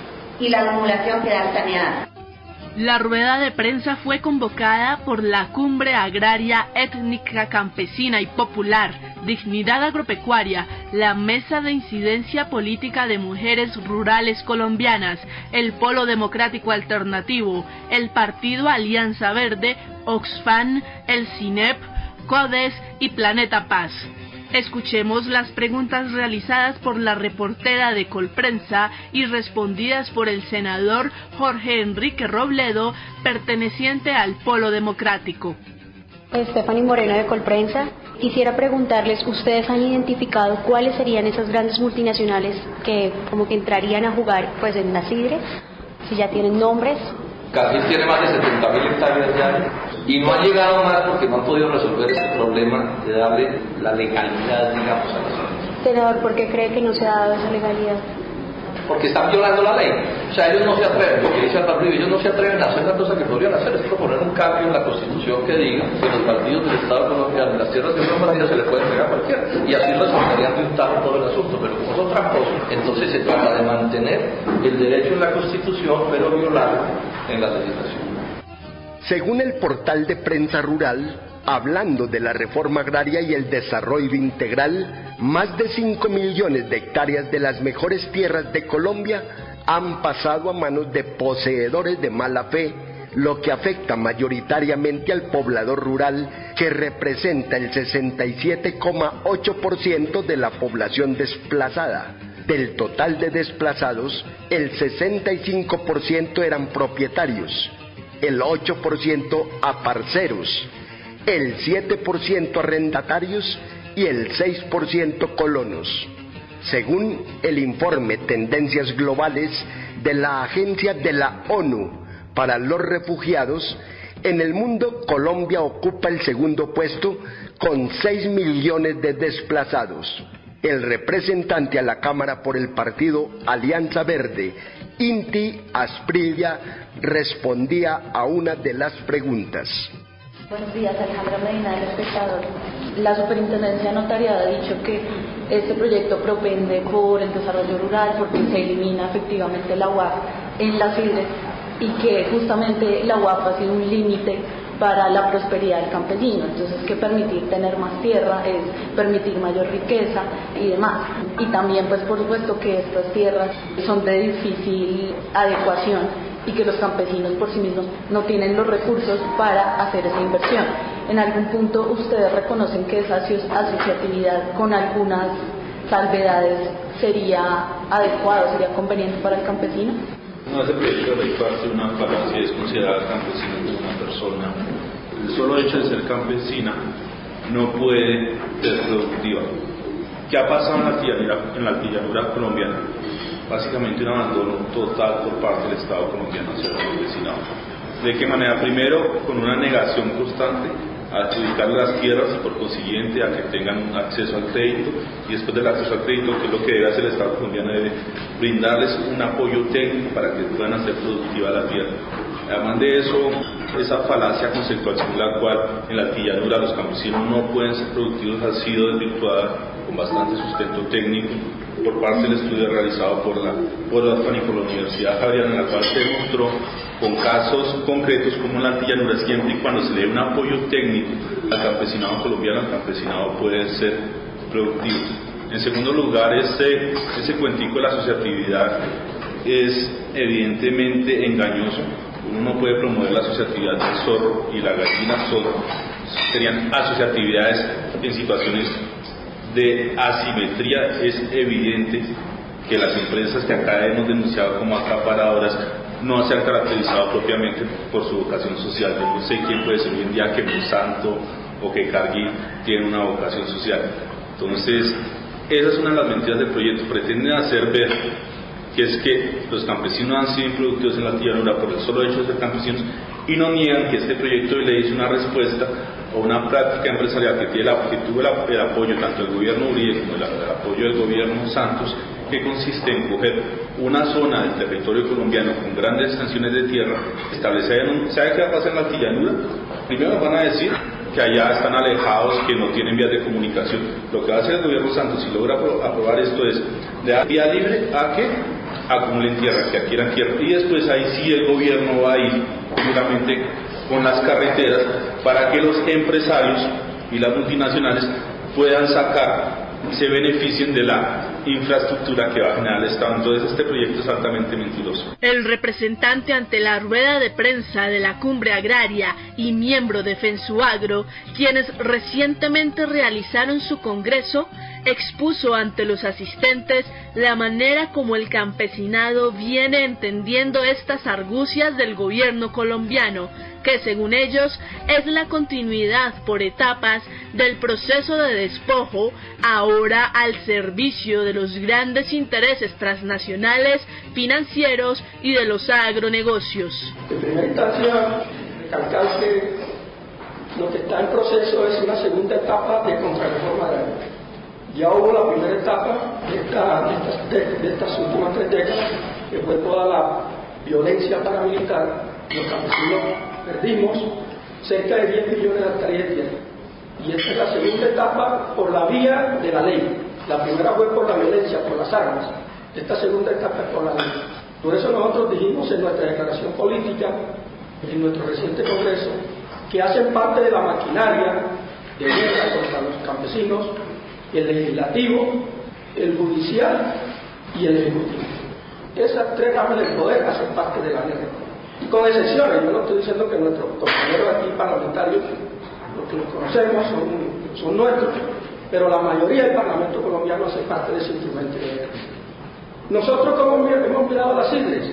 y la acumulación quedar saneada. La rueda de prensa fue convocada por la Cumbre Agraria Étnica Campesina y Popular, Dignidad Agropecuaria, la Mesa de Incidencia Política de Mujeres Rurales Colombianas, el Polo Democrático Alternativo, el Partido Alianza Verde, Oxfam, el CINEP, CODES y Planeta Paz. Escuchemos las preguntas realizadas por la reportera de Colprensa y respondidas por el senador Jorge Enrique Robledo, perteneciente al Polo Democrático. Stephanie Moreno de Colprensa. Quisiera preguntarles, ¿ustedes han identificado cuáles serían esas grandes multinacionales que como que entrarían a jugar pues en la CIDRES? Si ya tienen nombres. Casil tiene más de 70.000 hectáreas ya y no ha llegado más porque no han podido resolver este problema de darle la legalidad, digamos, a las zonas. Senador, ¿por qué cree que no se ha dado esa legalidad? Porque están violando la ley. O sea, ellos no se atreven, lo que dice Álvaro Uribe, ellos no se atreven a hacer la cosa que podrían hacer, es proponer un cambio en la Constitución que diga que los partidos del Estado colombiano, las tierras que son partidas se les puede entregar a cualquiera, y así resolverían de un tajo todo el asunto, pero como son tramposos, entonces se trata de mantener el derecho en la Constitución, pero violarlo en la legislación. Según el portal de Prensa Rural, hablando de la reforma agraria y el desarrollo integral, más de 5 millones de hectáreas de las mejores tierras de Colombia han pasado a manos de poseedores de mala fe, lo que afecta mayoritariamente al poblador rural, que representa el 67,8% de la población desplazada. Del total de desplazados, el 65% eran propietarios, el 8% aparceros, el 7% arrendatarios y el 6% colonos. Según el informe Tendencias Globales de la Agencia de la ONU para los Refugiados, en el mundo Colombia ocupa el segundo puesto con 6 millones de desplazados. El representante a la Cámara por el partido Alianza Verde, Inti Asprilla, respondía a una de las preguntas. Buenos días, Alejandra Medina del Espectador. La Superintendencia Notariada ha dicho que este proyecto propende por el desarrollo rural porque se elimina efectivamente la UAF en la CIDRE y que justamente la UAF ha sido un límite para la prosperidad del campesino. Entonces, que permitir tener más tierra es permitir mayor riqueza y demás. Y también, pues por supuesto que estas tierras son de difícil adecuación y que los campesinos por sí mismos no tienen los recursos para hacer esa inversión. En algún punto ustedes reconocen que esa asociatividad con algunas salvedades sería adecuado, sería conveniente para el campesino. No, ese proyecto de ley parte de una falacia, es considerar campesino como una persona. El solo hecho de ser campesina no puede ser productiva. ¿Qué ha pasado en la altillanura colombiana? Básicamente un abandono total por parte del Estado colombiano hacia el campesinado. ¿De qué manera? Primero, con una negación constante a adjudicar las tierras y por consiguiente a que tengan acceso al crédito, y después del acceso al crédito, que es lo que debe hacer el Estado colombiano, debe brindarles un apoyo técnico para que puedan hacer productiva la tierra. Además de eso, esa falacia conceptual según la cual en la altillanura los campesinos no pueden ser productivos ha sido desvirtuada con bastante sustento técnico por parte del estudio realizado por la Universidad Javeriana, en la cual se demostró con casos concretos como en la altillanura, siempre y cuando se le dé un apoyo técnico al campesinado colombiano, el campesinado puede ser productivo. En segundo lugar, ese cuentico de la asociatividad es evidentemente engañoso. Uno no puede promover la asociatividad del zorro y la gallina zorro. Serían asociatividades en situaciones de asimetría. Es evidente que las empresas que acá hemos denunciado como acaparadoras no se han caracterizado propiamente por su vocación social. Yo no sé quién puede ser hoy en día que Monsanto o que Cargill tiene una vocación social. Entonces, esa es una de las mentiras del proyecto. Pretenden hacer ver que es que los campesinos han sido improductivos en la altillanura por el solo hecho de ser campesinos, y no niegan que este proyecto de ley es una respuesta a una práctica empresarial que tuvo el apoyo tanto del gobierno Uribe como el apoyo del gobierno Santos, que consiste en coger una zona del territorio colombiano con grandes extensiones de tierra, establecer ¿sabe qué va a pasar en la altillanura? Primero nos van a decir que allá están alejados, que no tienen vías de comunicación. Lo que va a hacer el gobierno Santos, si logra aprobar esto, es de dar vía libre a que acumulen tierra, que adquieran tierra, y después ahí sí el gobierno va a ir seguramente con las carreteras para que los empresarios y las multinacionales puedan sacar y se beneficien de la infraestructura que va a generar el Estado. Entonces este proyecto es altamente mentiroso. El representante ante la rueda de prensa de la Cumbre Agraria y miembro de Fensuagro, quienes recientemente realizaron su congreso, expuso ante los asistentes la manera como el campesinado viene entendiendo estas argucias del gobierno colombiano, que según ellos es la continuidad por etapas del proceso de despojo, ahora al servicio de los grandes intereses transnacionales, financieros y de los agronegocios. En primera instancia, recalcar que lo que está en proceso es una segunda etapa de contrarreforma agraria. Ya hubo la primera etapa de estas últimas 3 décadas, que fue toda la violencia paramilitar. Los campesinos perdimos cerca de 10 millones de hectáreas de tierra. Y esta es la segunda etapa por la vía de la ley. La primera fue por la violencia, por las armas. Esta segunda etapa es por la ley. Por eso nosotros dijimos en nuestra declaración política, en nuestro reciente congreso, que hacen parte de la maquinaria de guerra contra los campesinos el legislativo, el judicial y el ejecutivo. Esas 3 ramas del poder hacen parte de la guerra. con excepciones. Yo no estoy diciendo que nuestros compañeros aquí parlamentarios, los que los conocemos, son nuestros, pero la mayoría del Parlamento colombiano hace parte de ese instrumento de guerra. Nosotros hemos mirado a las IDRES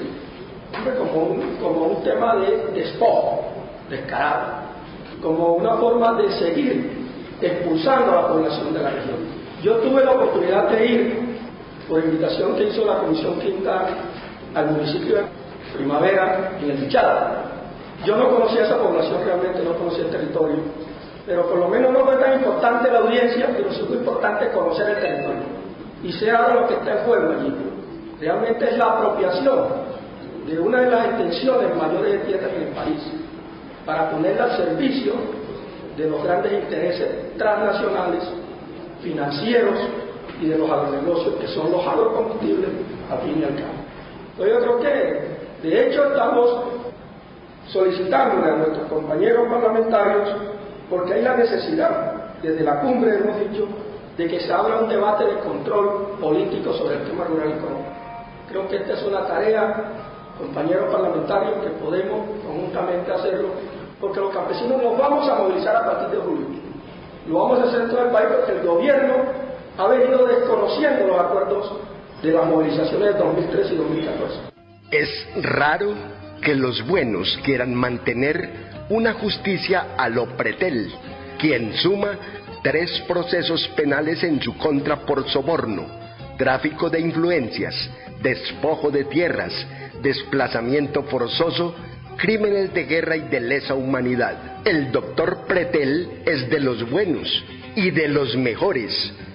como un tema de despojo, descarado, como una forma de seguir expulsando a la población de la región. Yo tuve la oportunidad de ir, por invitación que hizo la Comisión Quinta, al municipio de Primavera, en el Bichada. Yo no conocía a esa población, realmente no conocía el territorio, pero por lo menos no fue tan importante la audiencia, pero sí fue importante conocer el territorio. Y sé ahora lo que está en juego allí. Realmente es la apropiación de una de las extensiones mayores de tierras en el país, para ponerla al servicio de los grandes intereses transnacionales, financieros y de los agronegocios, que son los agrocombustibles al fin y al cabo. Entonces yo creo que, de hecho, estamos solicitándole a nuestros compañeros parlamentarios, porque hay la necesidad, desde la cumbre hemos dicho, de que se abra un debate de control político sobre el tema rural y económico. Creo que esta es una tarea, compañeros parlamentarios, que podemos conjuntamente hacerlo, porque los campesinos nos vamos a movilizar a partir de julio. Lo vamos a hacer en todo el país porque el gobierno ha venido desconociendo los acuerdos de las movilizaciones de 2013 y 2014. Es raro que los buenos quieran mantener una justicia a lo Pretel, quien suma 3 procesos penales en su contra por soborno, tráfico de influencias, despojo de tierras, desplazamiento forzoso, crímenes de guerra y de lesa humanidad. El doctor Pretel es de los buenos y de los mejores.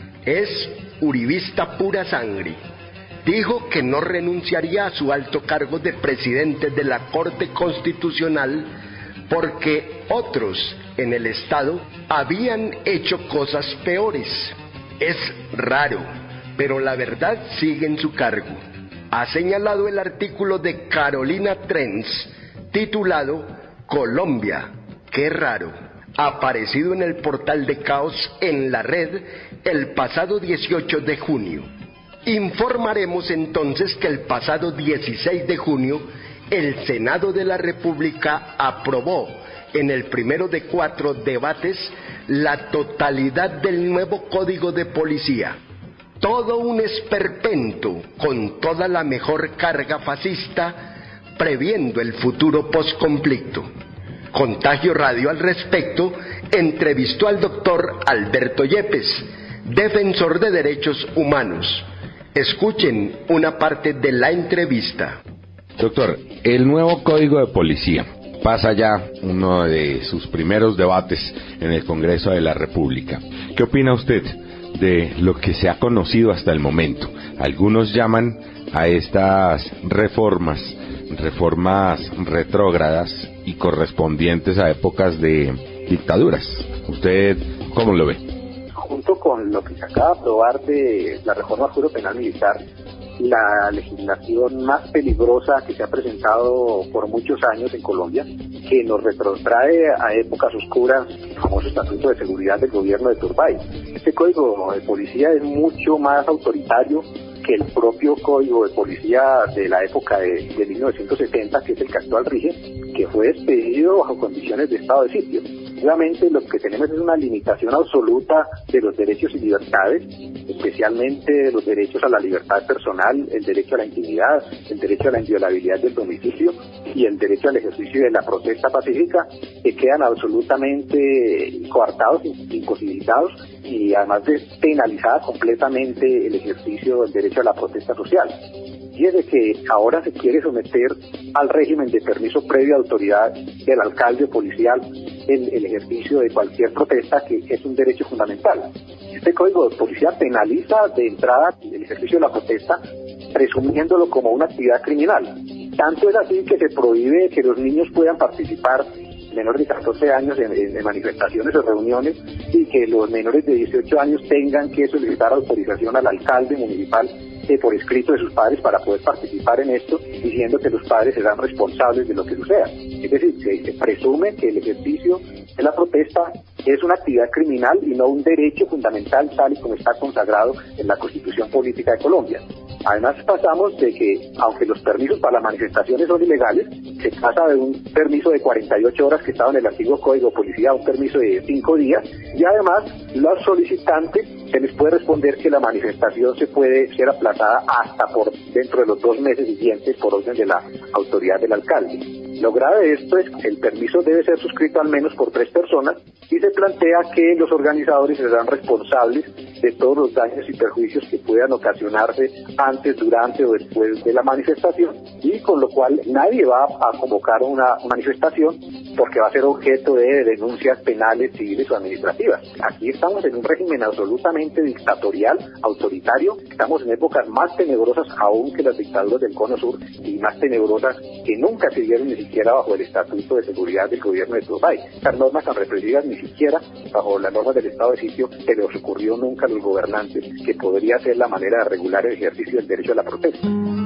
Es uribista pura sangre. Dijo que no renunciaría a su alto cargo de presidente de la Corte Constitucional porque otros en el Estado habían hecho cosas peores. Es raro, pero la verdad sigue en su cargo. Ha señalado el artículo de Carolina Trens, titulado Colombia, qué raro, aparecido en el portal de Caos en la Red el pasado 18 de junio. Informaremos entonces que el pasado 16 de junio el Senado de la República aprobó en el primero de 4 debates la totalidad del nuevo Código de Policía. Todo un esperpento con toda la mejor carga fascista, previendo el futuro posconflicto. Contagio Radio al respecto entrevistó al doctor Alberto Yepes, defensor de derechos humanos. Escuchen una parte de la entrevista. Doctor, el nuevo Código de Policía pasa ya uno de sus primeros debates en el Congreso de la República. ¿Qué opina usted de lo que se ha conocido hasta el momento? Algunos llaman a estas reformas retrógradas y correspondientes a épocas de dictaduras. ¿Usted cómo lo ve? Junto con lo que se acaba de aprobar de la reforma al Código Penal Militar, la legislación más peligrosa que se ha presentado por muchos años en Colombia, que nos retrotrae a épocas oscuras, el famoso Estatuto de Seguridad del gobierno de Turbay. Este Código de Policía es mucho más autoritario que el propio Código de Policía de la época de 1970, que es el que actual rige, que fue expedido bajo condiciones de estado de sitio. Obviamente lo que tenemos es una limitación absoluta de los derechos y libertades, especialmente de los derechos a la libertad personal, el derecho a la intimidad, el derecho a la inviolabilidad del domicilio y el derecho al ejercicio de la protesta pacífica, que quedan absolutamente coartados, imposibilitados, y además de penalizada completamente el ejercicio del derecho a la protesta social. Y es de que ahora se quiere someter al régimen de permiso previo a autoridad del alcalde policial el ejercicio de cualquier protesta, que es un derecho fundamental. Este Código de Policía penaliza de entrada el ejercicio de la protesta, presumiéndolo como una actividad criminal. Tanto es así que se prohíbe que los niños puedan participar, menores de 14 años, en manifestaciones o reuniones, y que los menores de 18 años tengan que solicitar autorización al alcalde municipal por escrito de sus padres para poder participar en esto, diciendo que los padres serán responsables de lo que suceda. Es decir, se presume que el ejercicio de la protesta es una actividad criminal y no un derecho fundamental tal y como está consagrado en la Constitución Política de Colombia. Además pasamos de que, aunque los permisos para las manifestaciones son ilegales, se pasa de un permiso de 48 horas que estaba en el antiguo Código de Policía a un permiso de 5 días, y además los solicitantes se les puede responder que la manifestación se puede ser aplazada hasta por dentro de los 2 meses siguientes por orden de la autoridad del alcalde. Lo grave de esto es que el permiso debe ser suscrito al menos por 3 personas y se plantea que los organizadores serán responsables de todos los daños y perjuicios que puedan ocasionarse antes, durante o después de la manifestación, y con lo cual nadie va a convocar una manifestación porque va a ser objeto de denuncias penales, civiles o administrativas. Aquí estamos en un régimen absolutamente dictatorial, autoritario. Estamos en épocas más tenebrosas aún que las dictaduras del Cono Sur y más tenebrosas que nunca se dieron ni siquiera bajo el Estatuto de Seguridad del gobierno de Turbay. Estas normas tan represivas ni siquiera bajo las normas del estado de sitio se les ocurrió nunca a los gobernantes que podría ser la manera de regular el ejercicio del derecho a la protesta.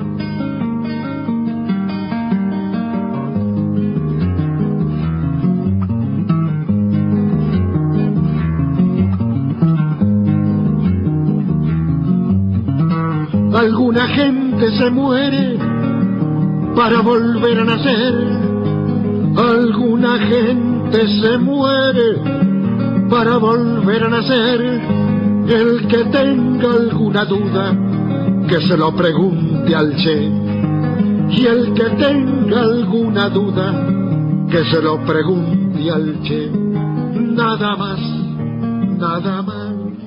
Alguna gente se muere para volver a nacer. Alguna gente se muere para volver a nacer. El que tenga alguna duda, que se lo pregunte al Che. Y el que tenga alguna duda, que se lo pregunte al Che. Nada más, nada más.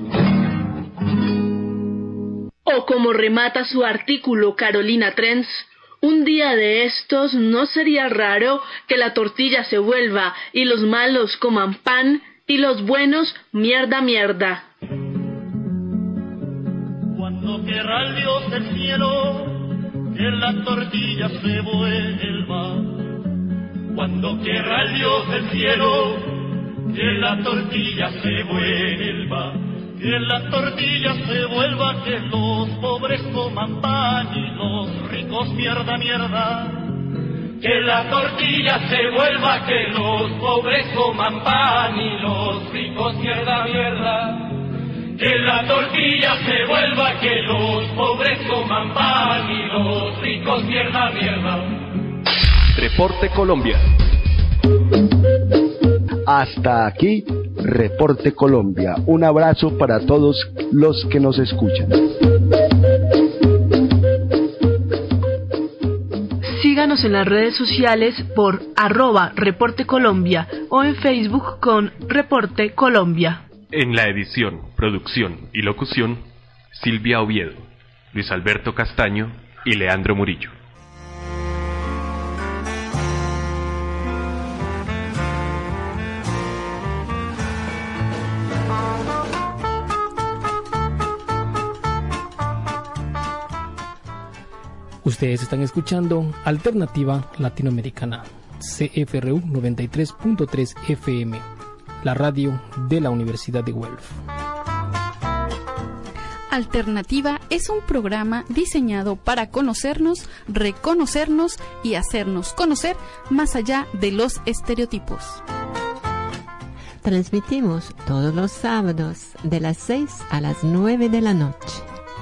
O como remata su artículo Carolina Trens, un día de estos no sería raro que la tortilla se vuelva y los malos coman pan y los buenos mierda mierda. Cuando quiera el Dios del cielo que la tortilla se vuelva, cuando quiera el Dios del cielo que la tortilla se vuelva, que la tortilla se vuelva, que los pobres coman pan y los ricos mierda, mierda. Que la tortilla se vuelva, que los pobres coman pan y los ricos mierda, mierda. Que la tortilla se vuelva, que los pobres coman pan y los ricos mierda, mierda. Reporte Colombia. Hasta aquí, Reporte Colombia. Un abrazo para todos los que nos escuchan. Síganos en las redes sociales por @Reporte Colombia o en Facebook con Reporte Colombia. En la edición, producción y locución, Silvia Oviedo, Luis Alberto Castaño y Leandro Murillo. Ustedes están escuchando Alternativa Latinoamericana, CFRU 93.3 FM, la radio de la Universidad de Guelph. Alternativa es un programa diseñado para conocernos, reconocernos y hacernos conocer más allá de los estereotipos. Transmitimos todos los sábados de las 6 a las 9 de la noche.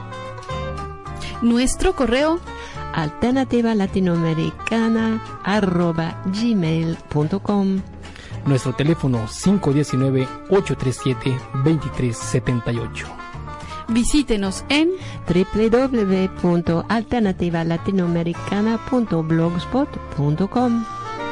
Nuestro correo alternativalatinoamericana@gmail.com. Nuestro teléfono 519-837-2378. Visítenos en www.alternativalatinoamericana.blogspot.com.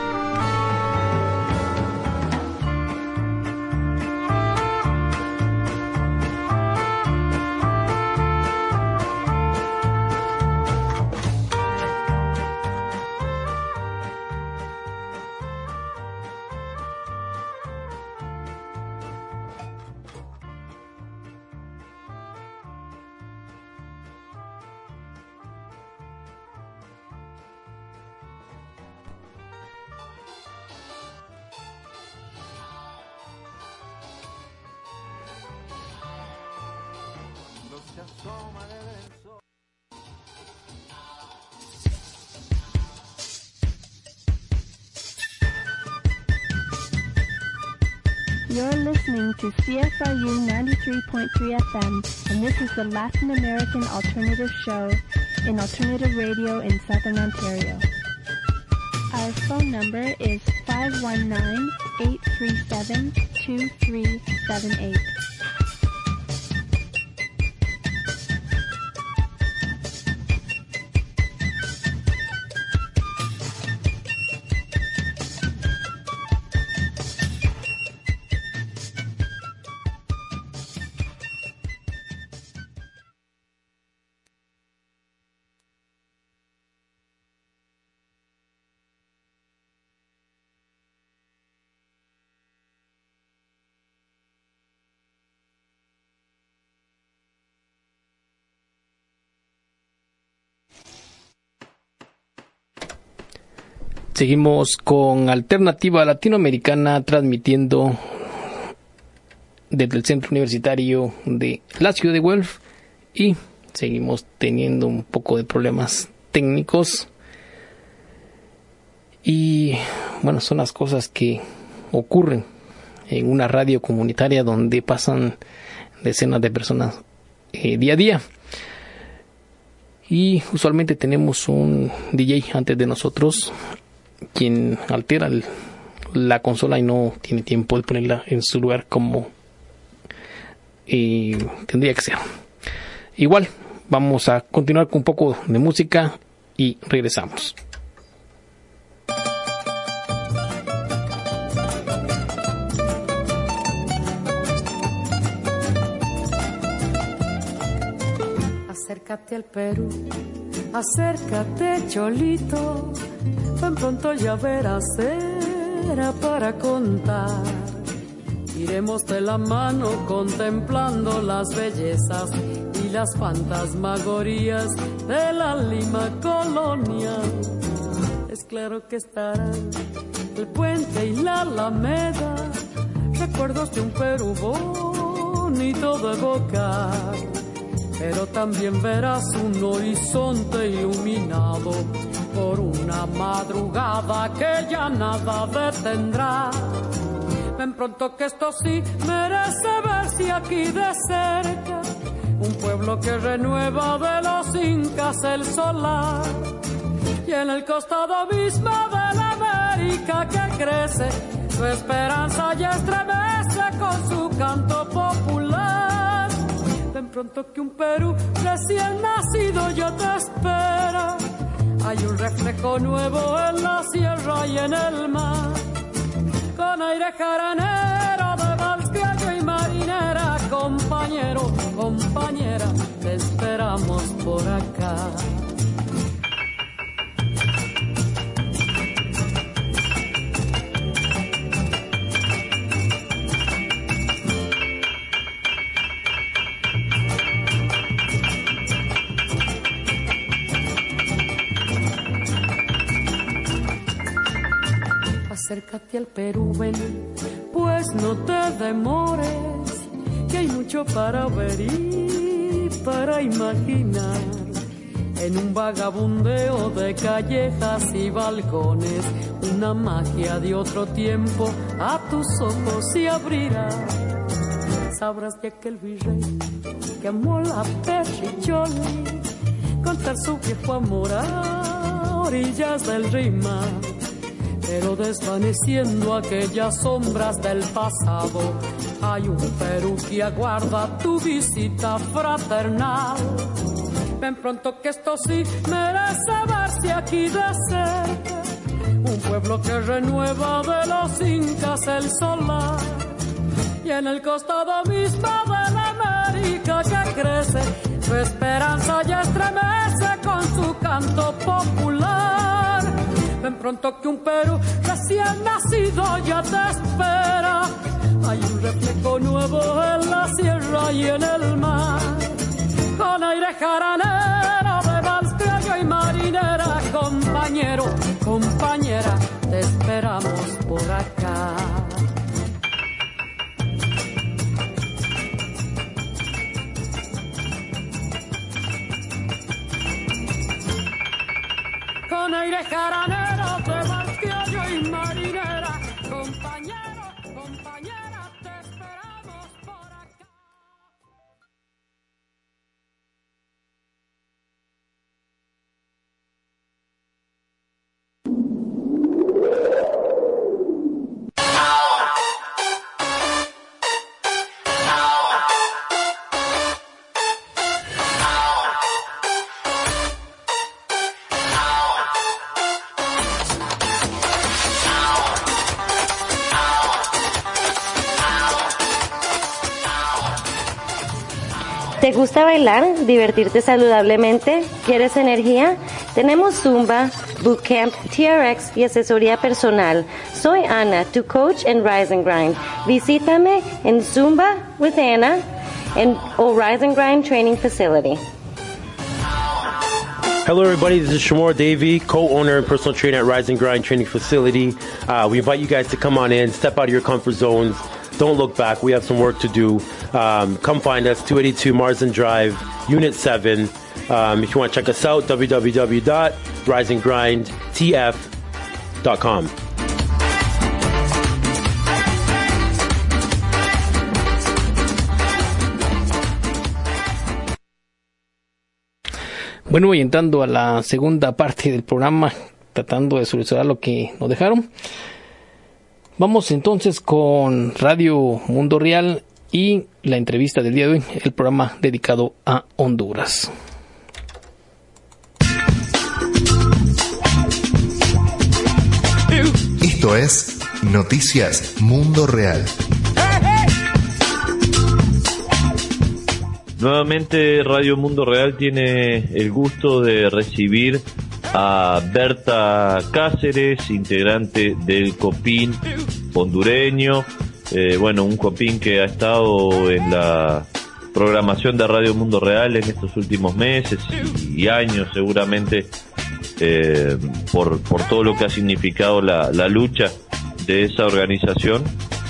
You're listening to CFRU 93.3 FM, and this is the Latin American Alternative Show, in alternative radio in Southern Ontario. Our phone number is 519-837-2378. Seguimos con Alternativa Latinoamericana, transmitiendo desde el Centro Universitario de la Ciudad de Guelph, y seguimos teniendo un poco de problemas técnicos. Y bueno, son las cosas que ocurren en una radio comunitaria donde pasan decenas de personas día a día. Y usualmente tenemos un DJ antes de nosotros, quien altera la consola y no tiene tiempo de ponerla en su lugar como tendría que ser. Igual, vamos a continuar con un poco de música y regresamos. Acércate al Perú, acércate, Cholito, tan pronto ya verás, era para contar. Iremos de la mano contemplando las bellezas y las fantasmagorías de la Lima colonial. Es claro que estarán el puente y la Alameda, recuerdos de un Perú bonito de evocar. Pero también verás un horizonte iluminado por una madrugada que ya nada detendrá. Ven pronto que esto sí merece verse aquí de cerca, un pueblo que renueva de los incas el solar, y en el costado mismo de la América que crece, su esperanza ya estremece con su canto popular. Ven pronto que un Perú recién nacido ya te espera, hay un reflejo nuevo en la sierra y en el mar, con aire jaranero de vals criollo y marinera. Compañero, compañera, te esperamos por acá. Acércate al Perú, ven, pues no te demores, que hay mucho para ver y para imaginar. En un vagabundeo de callejas y balcones, una magia de otro tiempo a tus ojos se abrirá. Sabrás de aquel virrey que amó la Perricholi, contar su viejo amor a orillas del Rímac. Pero desvaneciendo aquellas sombras del pasado, hay un Perú que aguarda tu visita fraternal. Ven pronto que esto sí merece verse aquí de cerca, un pueblo que renueva de los incas el solar, y en el costado mismo de la América que crece, su esperanza ya estremece con su canto popular. Ven pronto que un Perú recién nacido ya te espera, hay un reflejo nuevo en la sierra y en el mar, con aire jaranero de vals criollo y marinera. Compañero, compañera, te esperamos por acá. Con aire jaranero de vals criollo y marinera. Compañero, compañera, te esperamos por acá. ¿Te gusta bailar? ¿Divertirte saludablemente? ¿Quieres energía? Tenemos Zumba, Bootcamp, TRX y asesoría personal. Soy Ana, tu coach en Rise and Grind. Visítame en Zumba with Ana o Rise and Grind Training Facility. Hello everybody, this is Shamor Davey, co-owner and personal trainer at Rise and Grind Training Facility. We invite you guys to come on in, step out of your comfort zones. Don't look back. We have some work to do. Come find us, 282 Marsden Drive, Unit 7. If you want to check us out, www.risinggrindtf.com. Bueno, y entrando a la segunda parte del programa, tratando de solucionar lo que nos dejaron. Vamos entonces con Radio Mundo Real y la entrevista del día de hoy, el programa dedicado a Honduras. Esto es Noticias Mundo Real. Nuevamente Radio Mundo Real tiene el gusto de recibir a Berta Cáceres, integrante del COPIN hondureño, un COPIN que ha estado en la programación de Radio Mundo Real en estos últimos meses y años seguramente, por todo lo que ha significado la lucha de esa organización.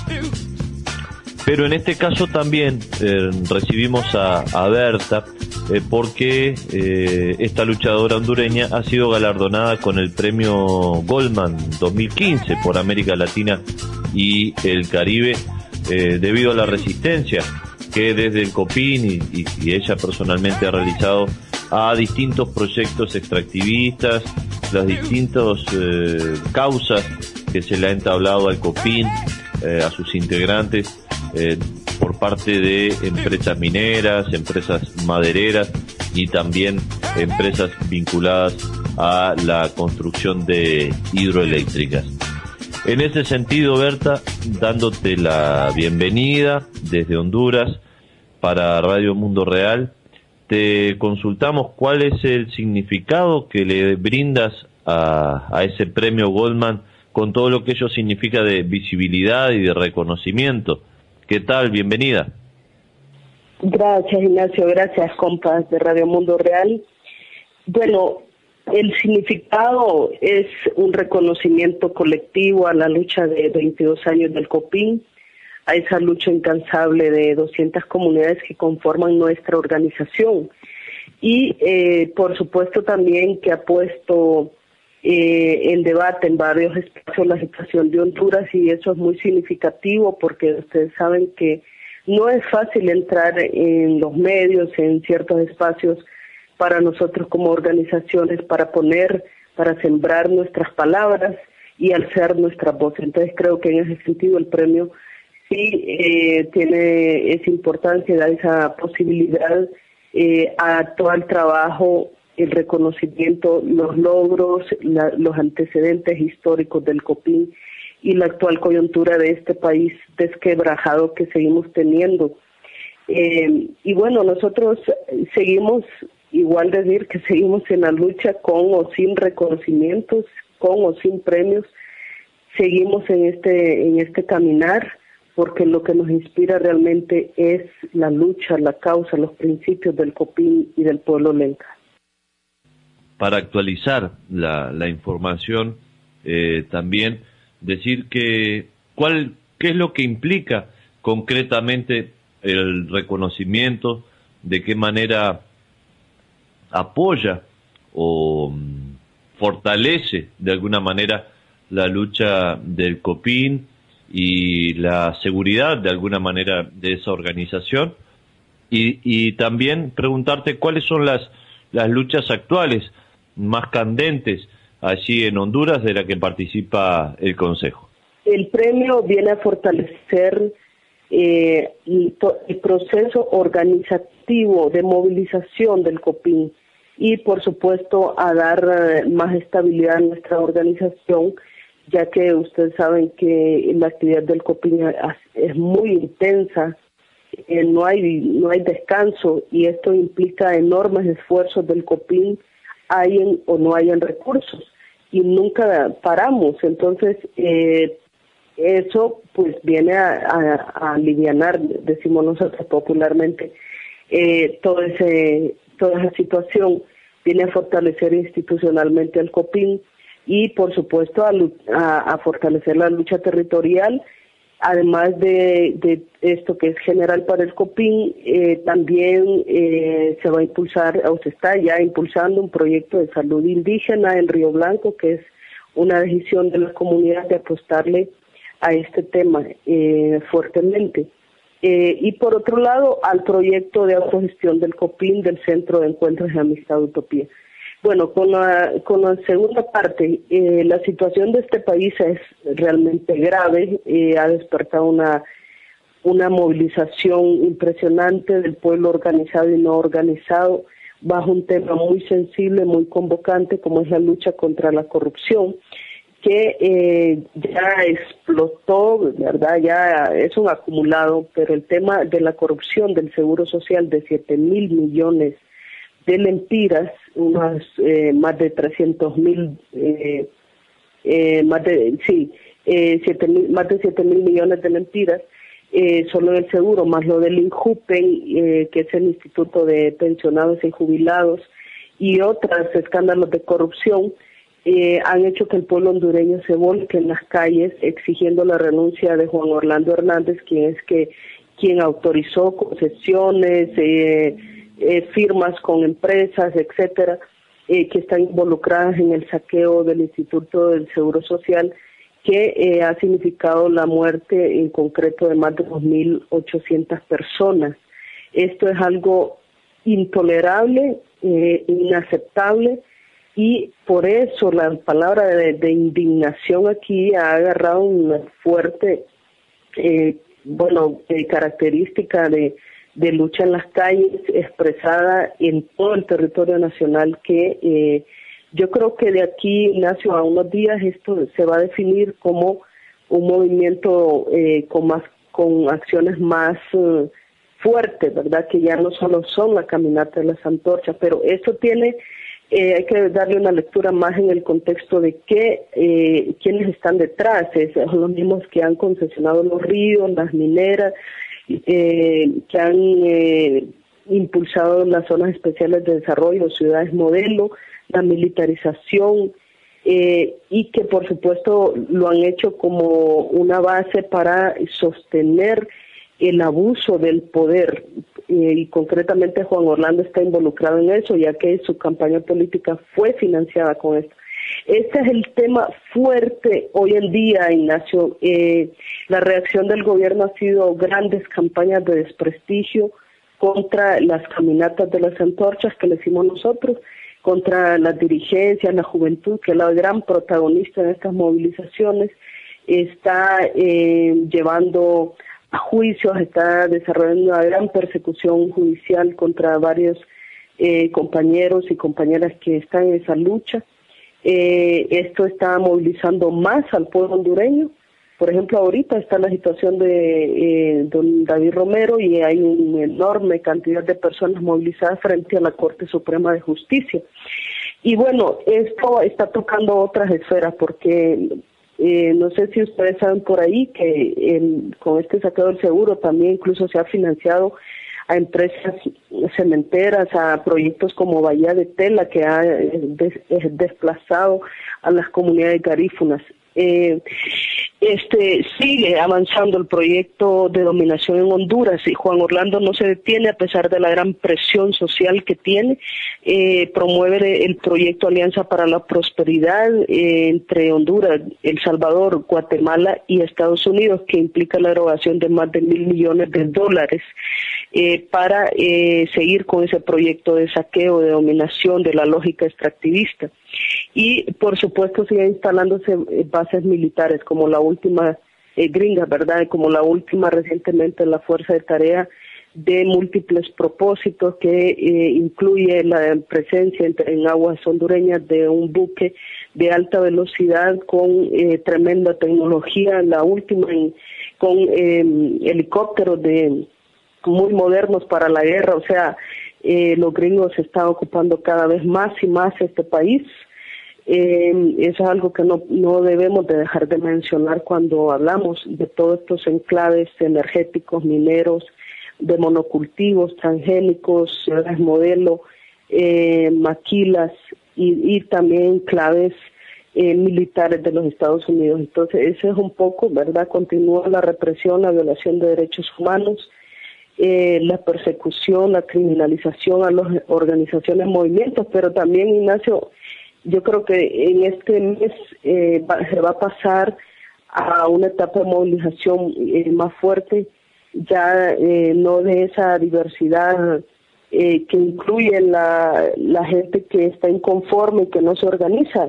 Pero en este caso también recibimos a Berta porque esta luchadora hondureña ha sido galardonada con el premio Goldman 2015 por América Latina y el Caribe debido a la resistencia que desde el COPIN y ella personalmente ha realizado a distintos proyectos extractivistas, las distintas causas que se le ha entablado al COPIN, a sus integrantes, por parte de empresas mineras, empresas madereras y también empresas vinculadas a la construcción de hidroeléctricas. En ese sentido, Berta, dándote la bienvenida desde Honduras para Radio Mundo Real, te consultamos cuál es el significado que le brindas a ese premio Goldman con todo lo que ello significa de visibilidad y de reconocimiento. ¿Qué tal? Bienvenida. Gracias, Ignacio. Gracias, compas de Radio Mundo Real. Bueno, el significado es un reconocimiento colectivo a la lucha de 22 años del COPIN, a esa lucha incansable de 200 comunidades que conforman nuestra organización. Y, por supuesto, también que ha puesto en debate en varios espacios la situación de Honduras, y eso es muy significativo porque ustedes saben que no es fácil entrar en los medios, en ciertos espacios para nosotros como organizaciones, para sembrar nuestras palabras y alzar nuestra voz. Entonces creo que en ese sentido el premio sí tiene esa importancia, da esa posibilidad a todo el trabajo, el reconocimiento, los logros, los antecedentes históricos del COPIN y la actual coyuntura de este país desquebrajado que seguimos teniendo. Y bueno, nosotros seguimos, igual decir que seguimos en la lucha con o sin reconocimientos, con o sin premios, seguimos en este caminar, porque lo que nos inspira realmente es la lucha, la causa, los principios del COPIN y del pueblo lenca. Para actualizar la información, también decir que qué es lo que implica concretamente el reconocimiento, de qué manera apoya o fortalece de alguna manera la lucha del COPIN y la seguridad de alguna manera de esa organización, y también preguntarte cuáles son las luchas actuales más candentes allí en Honduras de la que participa el Consejo. El premio viene a fortalecer el proceso organizativo de movilización del COPIN y, por supuesto, a dar más estabilidad a nuestra organización, ya que ustedes saben que la actividad del COPIN es muy intensa no hay descanso, y esto implica enormes esfuerzos del COPIN, hayan o no hayan recursos, y nunca paramos. Entonces eso pues viene a alivianar, decimos nosotros popularmente, toda esa situación, viene a fortalecer institucionalmente al COPIN y por supuesto a fortalecer la lucha territorial. Además de esto que es general para el COPIN, también se va a impulsar, o se está ya impulsando, un proyecto de salud indígena en Río Blanco, que es una decisión de la comunidad de apostarle a este tema fuertemente. Y por otro lado, al proyecto de autogestión del COPIN, del Centro de Encuentros de Amistad Utopía. Bueno, con la segunda parte, la situación de este país es realmente grave, ha despertado una movilización impresionante del pueblo organizado y no organizado bajo un tema muy sensible, muy convocante, como es la lucha contra la corrupción, que ya explotó, ¿verdad? Ya es un acumulado, pero el tema de la corrupción del Seguro Social de 7.000 millones de lempiras, más de 300.000, más de 7.000 millones de lempiras, solo en el seguro, más lo del INJUPEN, que es el Instituto de Pensionados y Jubilados, y otros escándalos de corrupción, han hecho que el pueblo hondureño se volque en las calles exigiendo la renuncia de Juan Orlando Hernández, quien autorizó concesiones, firmas con empresas, etcétera, que están involucradas en el saqueo del Instituto del Seguro Social, que ha significado la muerte en concreto de más de 2.800 personas. Esto es algo intolerable, inaceptable, y por eso la palabra de indignación aquí ha agarrado una fuerte característica de lucha en las calles, expresada en todo el territorio nacional, que yo creo que de aquí, Ignacio, a unos días esto se va a definir como un movimiento con acciones más fuertes, ¿verdad? Que ya no solo son la caminata de las antorchas, pero esto tiene, hay que darle una lectura más en el contexto de quiénes están detrás, son los mismos que han concesionado los ríos, las mineras, que han impulsado las zonas especiales de desarrollo, ciudades modelo, la militarización, y que por supuesto lo han hecho como una base para sostener el abuso del poder, y concretamente Juan Orlando está involucrado en eso, ya que su campaña política fue financiada con esto. Este es el tema fuerte hoy en día, Ignacio. La reacción del gobierno ha sido grandes campañas de desprestigio contra las caminatas de las antorchas que le hicimos nosotros, contra las dirigencias, la juventud, que es la gran protagonista en estas movilizaciones, está llevando a juicios, está desarrollando una gran persecución judicial contra varios compañeros y compañeras que están en esa lucha. Esto está movilizando más al pueblo hondureño. Por ejemplo, ahorita está la situación de don David Romero y hay una enorme cantidad de personas movilizadas frente a la Corte Suprema de Justicia. Y bueno, esto está tocando otras esferas porque no sé si ustedes saben por ahí que con este saqueo del seguro también incluso se ha financiado a empresas cementeras, a proyectos como Bahía de Tela, que ha desplazado a las comunidades garífunas. Sigue avanzando el proyecto de dominación en Honduras y Juan Orlando no se detiene a pesar de la gran presión social que tiene. Promueve el proyecto Alianza para la Prosperidad entre Honduras, El Salvador, Guatemala y Estados Unidos, que implica la erogación de más de $1.000 millones para seguir con ese proyecto de saqueo, de dominación, de la lógica extractivista. Y por supuesto siguen instalándose bases militares como la última gringa, ¿verdad? Como la última recientemente la Fuerza de Tarea de múltiples propósitos que incluye la presencia en aguas hondureñas de un buque de alta velocidad con tremenda tecnología, la última con helicópteros de muy modernos para la guerra, o sea, los gringos están ocupando cada vez más y más este país. Eso es algo que no debemos de dejar de mencionar cuando hablamos de todos estos enclaves energéticos, mineros, de monocultivos, transgénicos, ciudades modelo, maquilas y también enclaves militares de los Estados Unidos. Entonces, eso es un poco, ¿verdad? Continúa la represión, la violación de derechos humanos, la persecución, la criminalización a las organizaciones, movimientos, pero también, Ignacio, yo creo que en este mes se va a pasar a una etapa de movilización más fuerte, ya no de esa diversidad que incluye la gente que está inconforme y que no se organiza,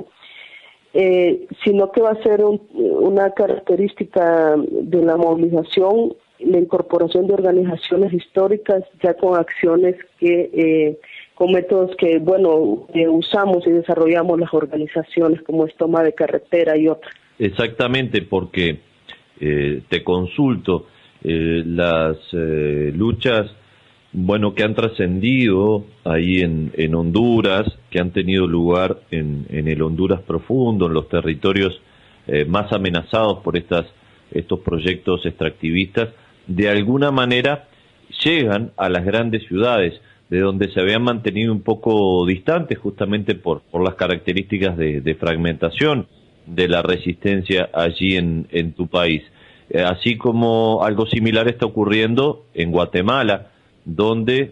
sino que va a ser una característica de la movilización, la incorporación de organizaciones históricas ya con acciones con métodos que, usamos y desarrollamos las organizaciones, como es toma de carretera y otras. Exactamente, porque te consulto, las luchas, que han trascendido ahí en Honduras, que han tenido lugar en el Honduras profundo, en los territorios más amenazados por estos proyectos extractivistas, de alguna manera llegan a las grandes ciudades, de donde se habían mantenido un poco distantes justamente por las características de fragmentación de la resistencia allí en tu país. Así como algo similar está ocurriendo en Guatemala, donde,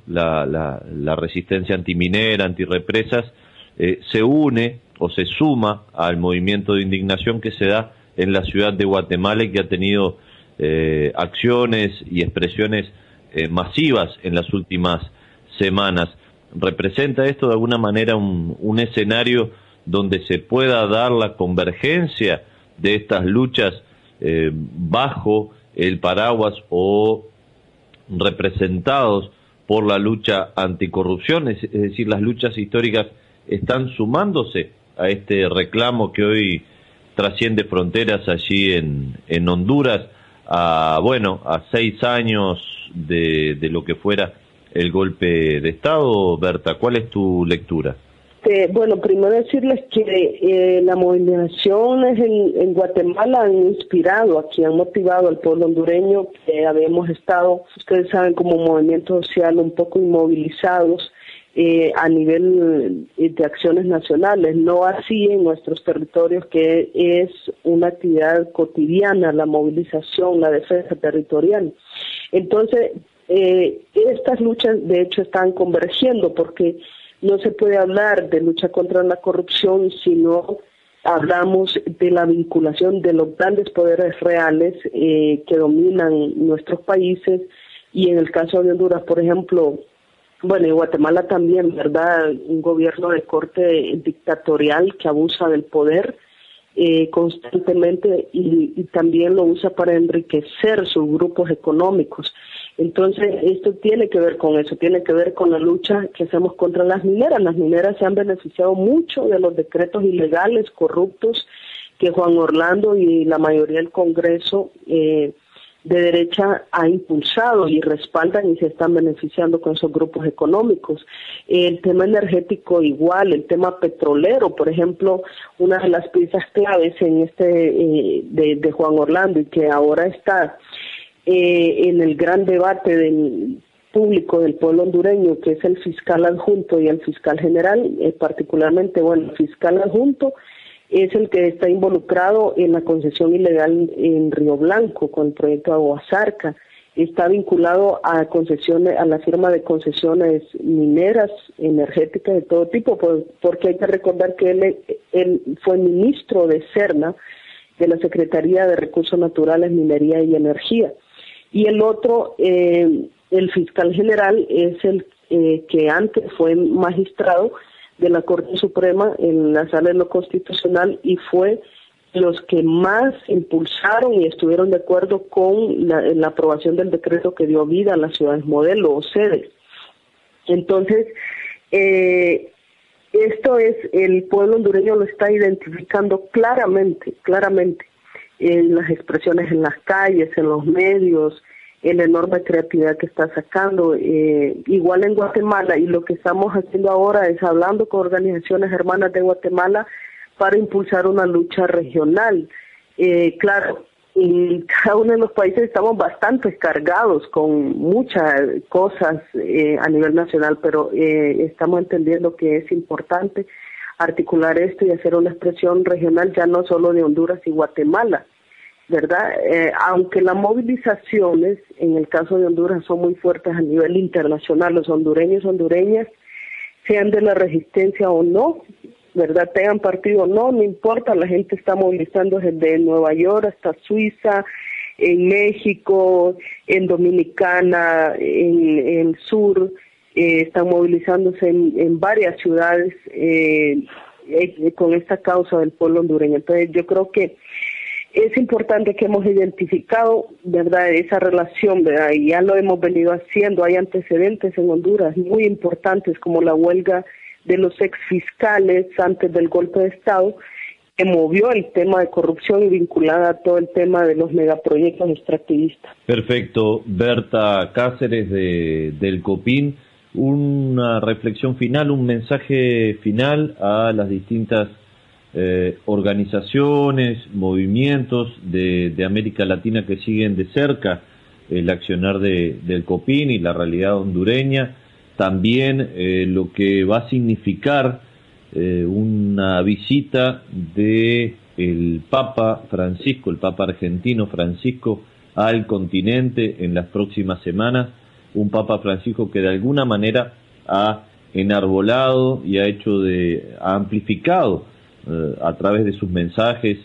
la resistencia antiminera, antirrepresas, se une o se suma al movimiento de indignación que se da en la ciudad de Guatemala y que ha tenido acciones y expresiones masivas en las últimas semanas. ¿Representa esto de alguna manera un escenario donde se pueda dar la convergencia de estas luchas bajo el paraguas o representados por la lucha anticorrupción? Es decir, las luchas históricas están sumándose a este reclamo que hoy trasciende fronteras allí en Honduras, a 6 años de lo que fuera el golpe de Estado. Berta, ¿cuál es tu lectura? Primero decirles que la movilizaciones en Guatemala han inspirado aquí, han motivado al pueblo hondureño, que habíamos estado, ustedes saben, como movimiento social un poco inmovilizados a nivel de acciones nacionales, no así en nuestros territorios, que es una actividad cotidiana, la movilización, la defensa territorial. Entonces, estas luchas de hecho están convergiendo, porque no se puede hablar de lucha contra la corrupción si no hablamos de la vinculación de los grandes poderes reales que dominan nuestros países, y en el caso de Honduras, por ejemplo, y Guatemala también, ¿verdad? Un gobierno de corte dictatorial que abusa del poder constantemente y también lo usa para enriquecer sus grupos económicos. Entonces, esto tiene que ver con eso, tiene que ver con la lucha que hacemos contra las mineras. Las mineras se han beneficiado mucho de los decretos ilegales, corruptos, que Juan Orlando y la mayoría del Congreso de derecha ha impulsado y respaldan y se están beneficiando con esos grupos económicos. El tema energético igual, el tema petrolero, por ejemplo, una de las piezas claves en de Juan Orlando y que ahora está en el gran debate del público del pueblo hondureño, que es el fiscal adjunto y el fiscal general, particularmente, el fiscal adjunto es el que está involucrado en la concesión ilegal en Río Blanco con el proyecto Aguasarca. Está vinculado a concesiones, a la firma de concesiones mineras, energéticas de todo tipo, porque hay que recordar que él fue ministro de SERNA, de la Secretaría de Recursos Naturales, Minería y Energía. Y el otro, el fiscal general, es el que antes fue magistrado de la Corte Suprema en la Sala de lo Constitucional y fue los que más impulsaron y estuvieron de acuerdo con la aprobación del decreto que dio vida a las ciudades modelo o sedes. Entonces, esto es, el pueblo hondureño lo está identificando claramente, en las expresiones en las calles, en los medios, la enorme creatividad que está sacando. Igual en Guatemala, y lo que estamos haciendo ahora es hablando con organizaciones hermanas de Guatemala para impulsar una lucha regional. Claro, en cada uno de los países estamos bastante cargados con muchas cosas a nivel nacional, pero estamos entendiendo que es importante articular esto y hacer una expresión regional ya no solo de Honduras y Guatemala, ¿verdad? Aunque las movilizaciones en el caso de Honduras son muy fuertes a nivel internacional, los hondureños y hondureñas, sean de la resistencia o no, ¿verdad? Tengan partido o no, no importa, la gente está movilizando desde Nueva York hasta Suiza, en México, en Dominicana, en el sur, están movilizándose en varias ciudades con esta causa del pueblo hondureño. Entonces yo creo que es importante que hemos identificado, ¿verdad?, esa relación, ¿verdad?, y ya lo hemos venido haciendo. Hay antecedentes en Honduras muy importantes como la huelga de los exfiscales antes del golpe de Estado, que movió el tema de corrupción y vinculada a todo el tema de los megaproyectos extractivistas. Perfecto. Berta Cáceres del COPIN, una reflexión final, un mensaje final a las distintas organizaciones, movimientos de América Latina que siguen de cerca el accionar del COPIN y la realidad hondureña, también lo que va a significar una visita de el Papa Francisco, el Papa argentino Francisco, al continente en las próximas semanas, un Papa Francisco que de alguna manera ha enarbolado y ha amplificado a través de sus mensajes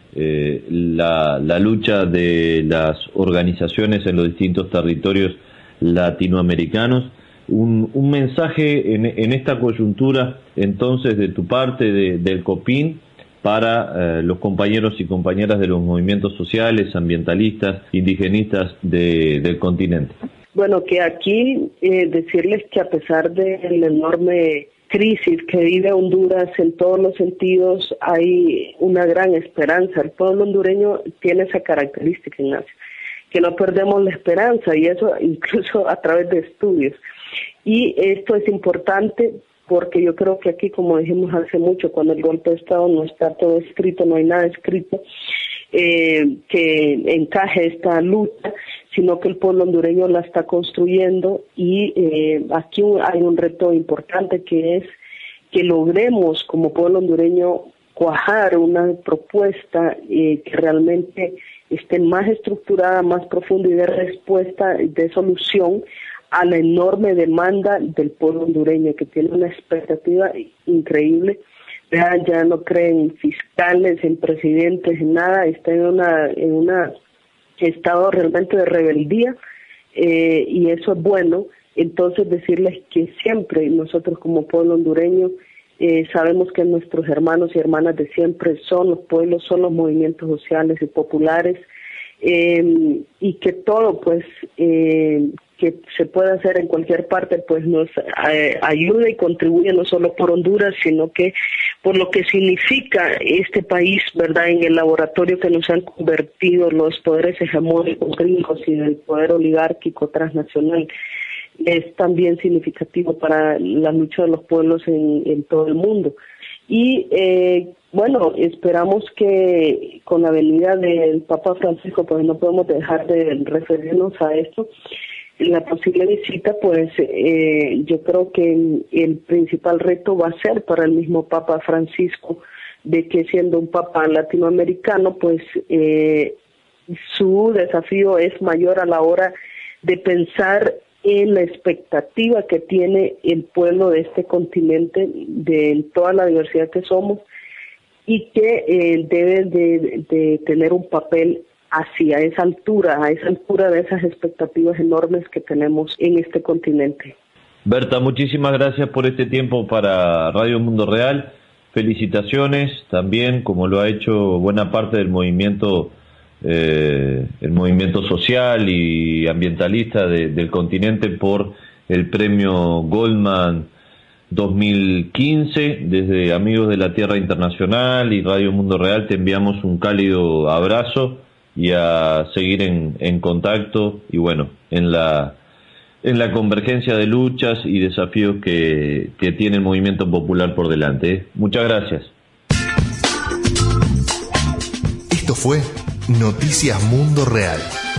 la lucha de las organizaciones en los distintos territorios latinoamericanos. Un mensaje en esta coyuntura, entonces, de tu parte, del COPIN, para los compañeros y compañeras de los movimientos sociales, ambientalistas, indigenistas del continente. Bueno, que aquí decirles que a pesar de la enorme crisis que vive Honduras en todos los sentidos, hay una gran esperanza. El pueblo hondureño tiene esa característica, Ignacio, que no perdemos la esperanza, y eso incluso a través de estudios. Y esto es importante porque yo creo que aquí, como dijimos hace mucho, cuando el golpe de Estado no está todo escrito, no hay nada escrito que encaje esta lucha, sino que el pueblo hondureño la está construyendo, y aquí hay un reto importante, que es que logremos como pueblo hondureño cuajar una propuesta que realmente esté más estructurada, más profunda y de respuesta, de solución a la enorme demanda del pueblo hondureño, que tiene una expectativa increíble. Ya no creen en fiscales, en presidentes, en nada, está en un estado realmente de rebeldía, y eso es bueno. Entonces decirles que siempre nosotros como pueblo hondureño sabemos que nuestros hermanos y hermanas de siempre son los pueblos, son los movimientos sociales y populares, y que todo pues que se puede hacer en cualquier parte pues nos ayuda y contribuye no solo por Honduras, sino que por lo que significa este país, ¿verdad?, en el laboratorio que nos han convertido los poderes hegemónicos gringos y del poder oligárquico transnacional. Es también significativo para la lucha de los pueblos en todo el mundo. Y bueno, esperamos que con la venida del Papa Francisco, pues no podemos dejar de referirnos a esto. La posible visita, pues yo creo que el principal reto va a ser para el mismo Papa Francisco, de que siendo un Papa latinoamericano, pues su desafío es mayor a la hora de pensar en la expectativa que tiene el pueblo de este continente, de toda la diversidad que somos, y que debe de tener un papel hacia esa altura de esas expectativas enormes que tenemos en este continente. Berta, muchísimas gracias por este tiempo para Radio Mundo Real. Felicitaciones también, como lo ha hecho buena parte del movimiento social y ambientalista del continente, por el premio Goldman 2015. Desde Amigos de la Tierra Internacional y Radio Mundo Real te enviamos un cálido abrazo y a seguir en contacto y bueno, en la convergencia de luchas y desafíos que tiene el movimiento popular por delante. Muchas gracias. Esto fue Noticias Mundo Real.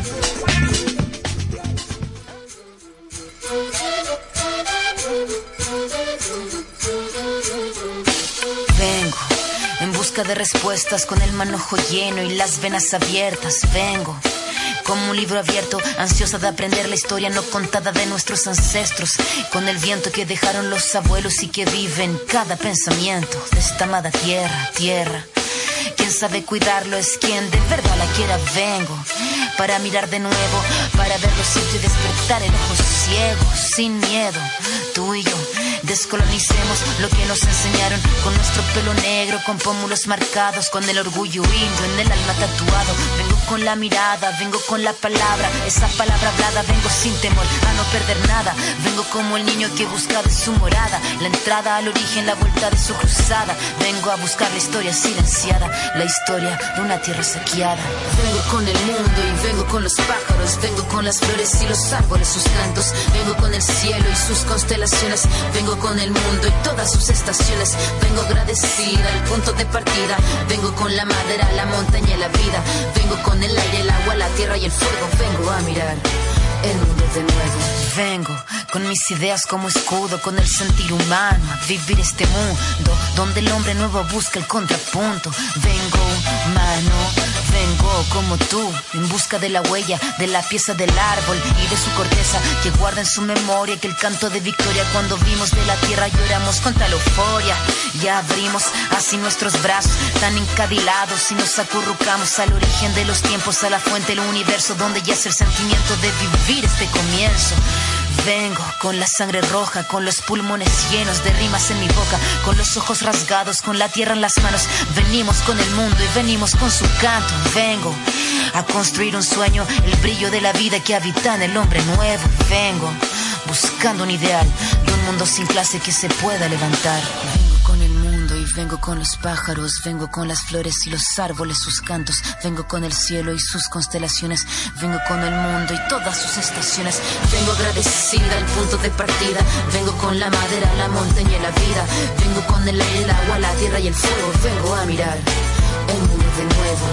Vengo en busca de respuestas con el manojo lleno y las venas abiertas. Vengo como un libro abierto, ansiosa de aprender la historia no contada de nuestros ancestros, con el viento que dejaron los abuelos y que vive en cada pensamiento de esta amada tierra. Quien sabe cuidarlo es quien de verdad la quiera. Vengo para mirar de nuevo, para ver lo cierto y despertar el ojo ciego, sin miedo. Tú y yo descolonicemos lo que nos enseñaron, con nuestro pelo negro, con pómulos marcados, con el orgullo indio en el alma tatuado. Vengo con la mirada, vengo con la palabra, esa palabra hablada. Vengo sin temor a no perder nada. Vengo como el niño que busca de su morada, la entrada al origen, la vuelta de su cruzada. Vengo a buscar la historia silenciada, la historia de una tierra saqueada. Vengo con el mundo y vengo con los pájaros, vengo con las flores y los árboles, sus cantos. Vengo con el cielo y sus constelaciones, vengo con el mundo y todas sus estaciones. Vengo agradecida al punto de partida, vengo con la madera, la montaña y la vida. Vengo con el aire, el agua, la tierra y el fuego. Vengo a mirar el mundo de nuevo. Vengo con mis ideas como escudo, con el sentir humano, a vivir este mundo donde el hombre nuevo busca el contrapunto. Vengo humano, vengo como tú, en busca de la huella, de la pieza del árbol y de su corteza, que guarda en su memoria aquel canto de victoria cuando vimos de la tierra lloramos con tal euforia. Y abrimos así nuestros brazos tan encadilados y nos acurrucamos al origen de los tiempos, a la fuente del universo donde yace el sentimiento de vivir este comienzo. Vengo con la sangre roja, con los pulmones llenos de rimas en mi boca, con los ojos rasgados, con la tierra en las manos. Venimos con el mundo y venimos con su canto. Vengo a construir un sueño, el brillo de la vida que habita en el hombre nuevo. Vengo buscando un ideal de un mundo sin clase que se pueda levantar. Vengo con el mundo y vengo con los pájaros, vengo con las flores y los árboles, sus cantos. Vengo con el cielo y sus constelaciones, vengo con el mundo y todas sus estaciones. Vengo agradecida al punto de partida, vengo con la madera, la montaña y la vida. Vengo con el aire, el agua, la tierra y el fuego. Vengo a mirar el mundo de nuevo.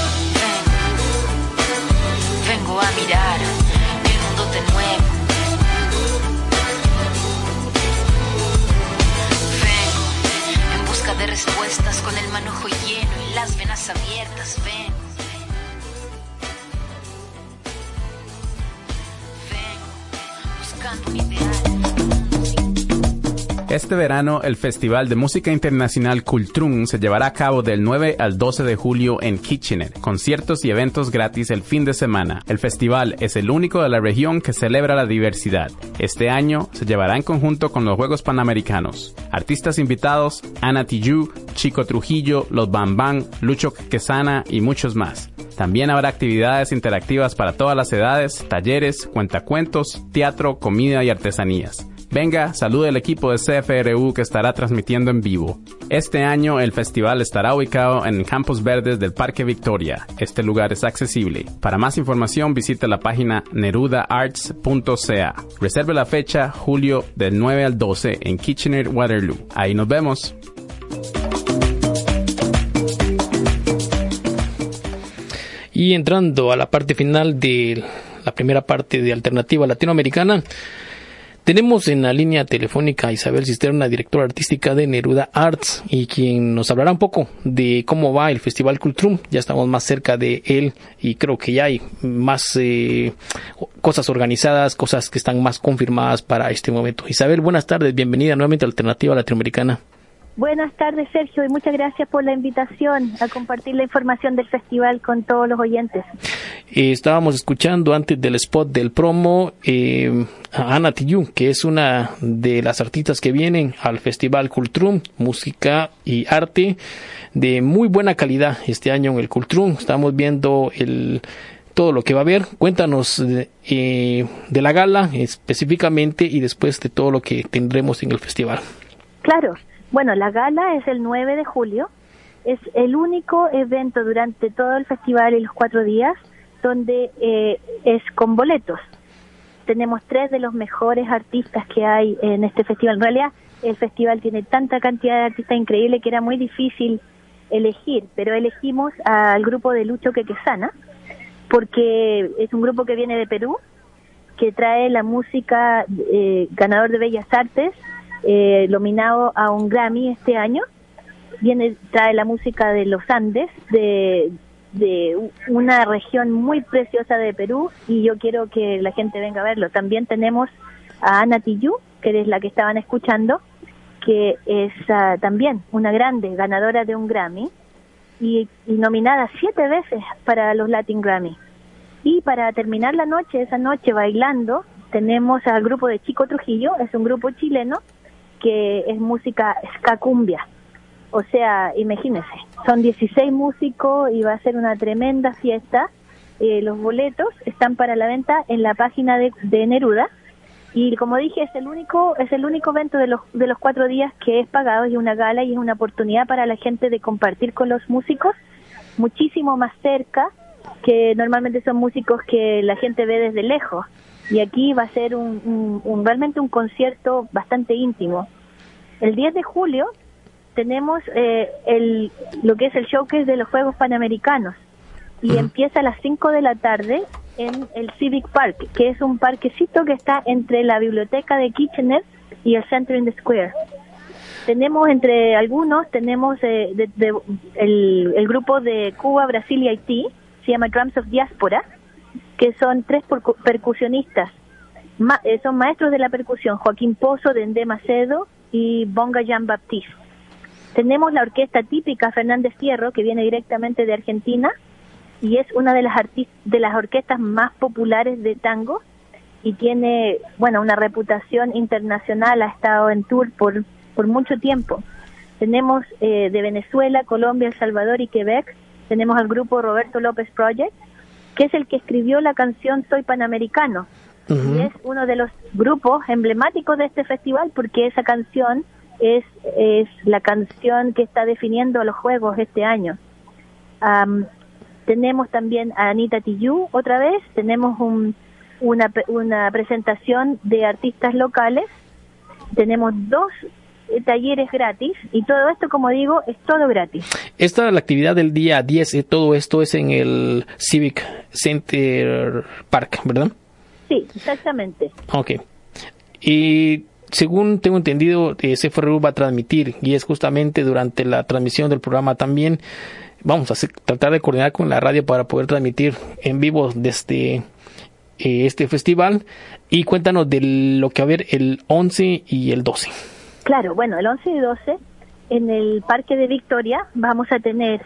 Vengo a mirar el mundo de nuevo. De respuestas con el manojo lleno y las venas abiertas. Vengo buscando un ideal. Este verano, el Festival de Música Internacional Kultrum se llevará a cabo del 9 al 12 de julio en Kitchener, conciertos y eventos gratis el fin de semana. El festival es el único de la región que celebra la diversidad. Este año se llevará en conjunto con los Juegos Panamericanos. Artistas invitados, Ana Tijoux, Chico Trujillo, Los Bambán, Lucho Quesana y muchos más. También habrá actividades interactivas para todas las edades, talleres, cuentacuentos, teatro, comida y artesanías. Venga, salude al equipo de CFRU que estará transmitiendo en vivo. Este año el festival estará ubicado en Campos Verdes del Parque Victoria. Este lugar es accesible. Para más información visite la página nerudaarts.ca. Reserve la fecha julio del 9 al 12 en Kitchener, Waterloo. Ahí nos vemos. Y entrando a la parte final de la primera parte de Alternativa Latinoamericana, tenemos en la línea telefónica a Isabel Cisterna, directora artística de Neruda Arts, y quien nos hablará un poco de cómo va el Festival Kultrum. Ya estamos más cerca de él y creo que ya hay más cosas organizadas, cosas que están más confirmadas para este momento. Isabel, buenas tardes, bienvenida nuevamente a Alternativa Latinoamericana. Buenas tardes, Sergio, y muchas gracias por la invitación a compartir la información del festival con todos los oyentes. Estábamos escuchando antes del spot del promo a Ana Tijoux, que es una de las artistas que vienen al Festival Kultrum, música y arte de muy buena calidad este año en el Kultrum. Estamos viendo todo lo que va a haber. Cuéntanos de la gala específicamente y después de todo lo que tendremos en el festival. Claro. Bueno, la gala es el 9 de julio Es el único evento durante todo el festival y los 4 días donde es con boletos. Tenemos 3 de los mejores artistas que hay en este festival. En realidad, el festival tiene tanta cantidad de artistas increíble que era muy difícil elegir, pero elegimos al grupo de Lucho Quequesana, porque es un grupo que viene de Perú, que trae la música, ganador de Bellas Artes, nominado a un Grammy este año. Trae la música de los Andes, de una región muy preciosa de Perú, y yo quiero que la gente venga a verlo. También tenemos a Ana Tijoux, que es la que estaban escuchando, que es también una grande ganadora de un Grammy y nominada 7 veces para los Latin Grammy. Y para terminar esa noche bailando, tenemos al grupo de Chico Trujillo. Es un grupo chileno que es música ska cumbia. O sea, imagínense, son 16 músicos y va a ser una tremenda fiesta. Los boletos están para la venta en la página de Neruda, y como dije, es el único evento de los 4 días que es pagado, y una gala, y es una oportunidad para la gente de compartir con los músicos muchísimo más cerca, que normalmente son músicos que la gente ve desde lejos, y aquí va a ser realmente un concierto bastante íntimo. El 10 de julio tenemos lo que es el showcase de los Juegos Panamericanos, y empieza a las 5 de la tarde en el Civic Park, que es un parquecito que está entre la biblioteca de Kitchener y el Center in the Square. Tenemos entre algunos, el grupo de Cuba, Brasil y Haití, se llama Drums of Diaspora, que son 3 percusionistas, son maestros de la percusión, Joaquín Pozo, Dendé Macedo y Bonga Jean Baptiste. Tenemos la orquesta típica Fernández Fierro, que viene directamente de Argentina, y es una de las orquestas más populares de tango, y tiene, una reputación internacional, ha estado en tour por mucho tiempo. Tenemos de Venezuela, Colombia, El Salvador y Quebec, tenemos al grupo Roberto López Project, que es el que escribió la canción Soy Panamericano, y es uno de los grupos emblemáticos de este festival, porque esa canción es la canción que está definiendo los Juegos este año. Tenemos también a Anita Tijoux otra vez, tenemos una presentación de artistas locales, tenemos 2 talleres gratis, y todo esto, como digo, es todo gratis. La actividad del día 10, todo esto es en el Civic Center Park, ¿verdad? Sí, exactamente. Ok. Y según tengo entendido, CFRU va a transmitir, y es justamente durante la transmisión del programa también. Vamos a tratar de coordinar con la radio para poder transmitir en vivo desde este festival. Y cuéntanos de lo que va a haber el 11 y el 12. Claro, el 11 y 12 en el Parque de Victoria vamos a tener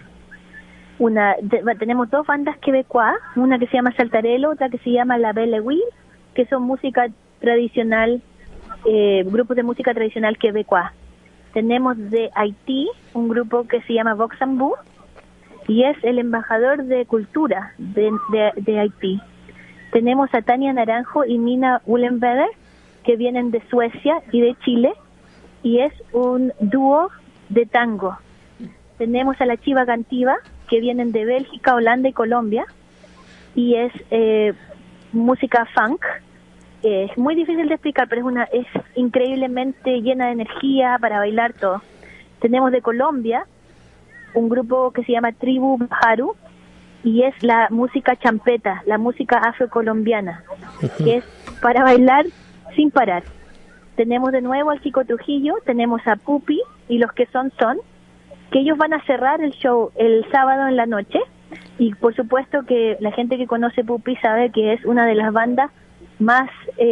tenemos 2 bandas quebecois, una que se llama Saltarello, otra que se llama La Belle Ville, que son música tradicional, grupos de música tradicional quebecois. Tenemos de Haití un grupo que se llama Vox Ambú, y es el embajador de cultura de Haití. Tenemos a Tania Naranjo y Nina Ullenberger, que vienen de Suecia y de Chile, y es un dúo de tango. Tenemos a la Chiva Cantiva, que vienen de Bélgica, Holanda y Colombia, y es música funk. Es muy difícil de explicar, pero es increíblemente llena de energía para bailar todo. Tenemos de Colombia un grupo que se llama Tribu Haru, y es la música champeta, la música afrocolombiana, que es para bailar sin parar. Tenemos de nuevo al Chico Trujillo, tenemos a Pupi y los que son, que ellos van a cerrar el show el sábado en la noche, y por supuesto que la gente que conoce Pupi sabe que es una de las bandas más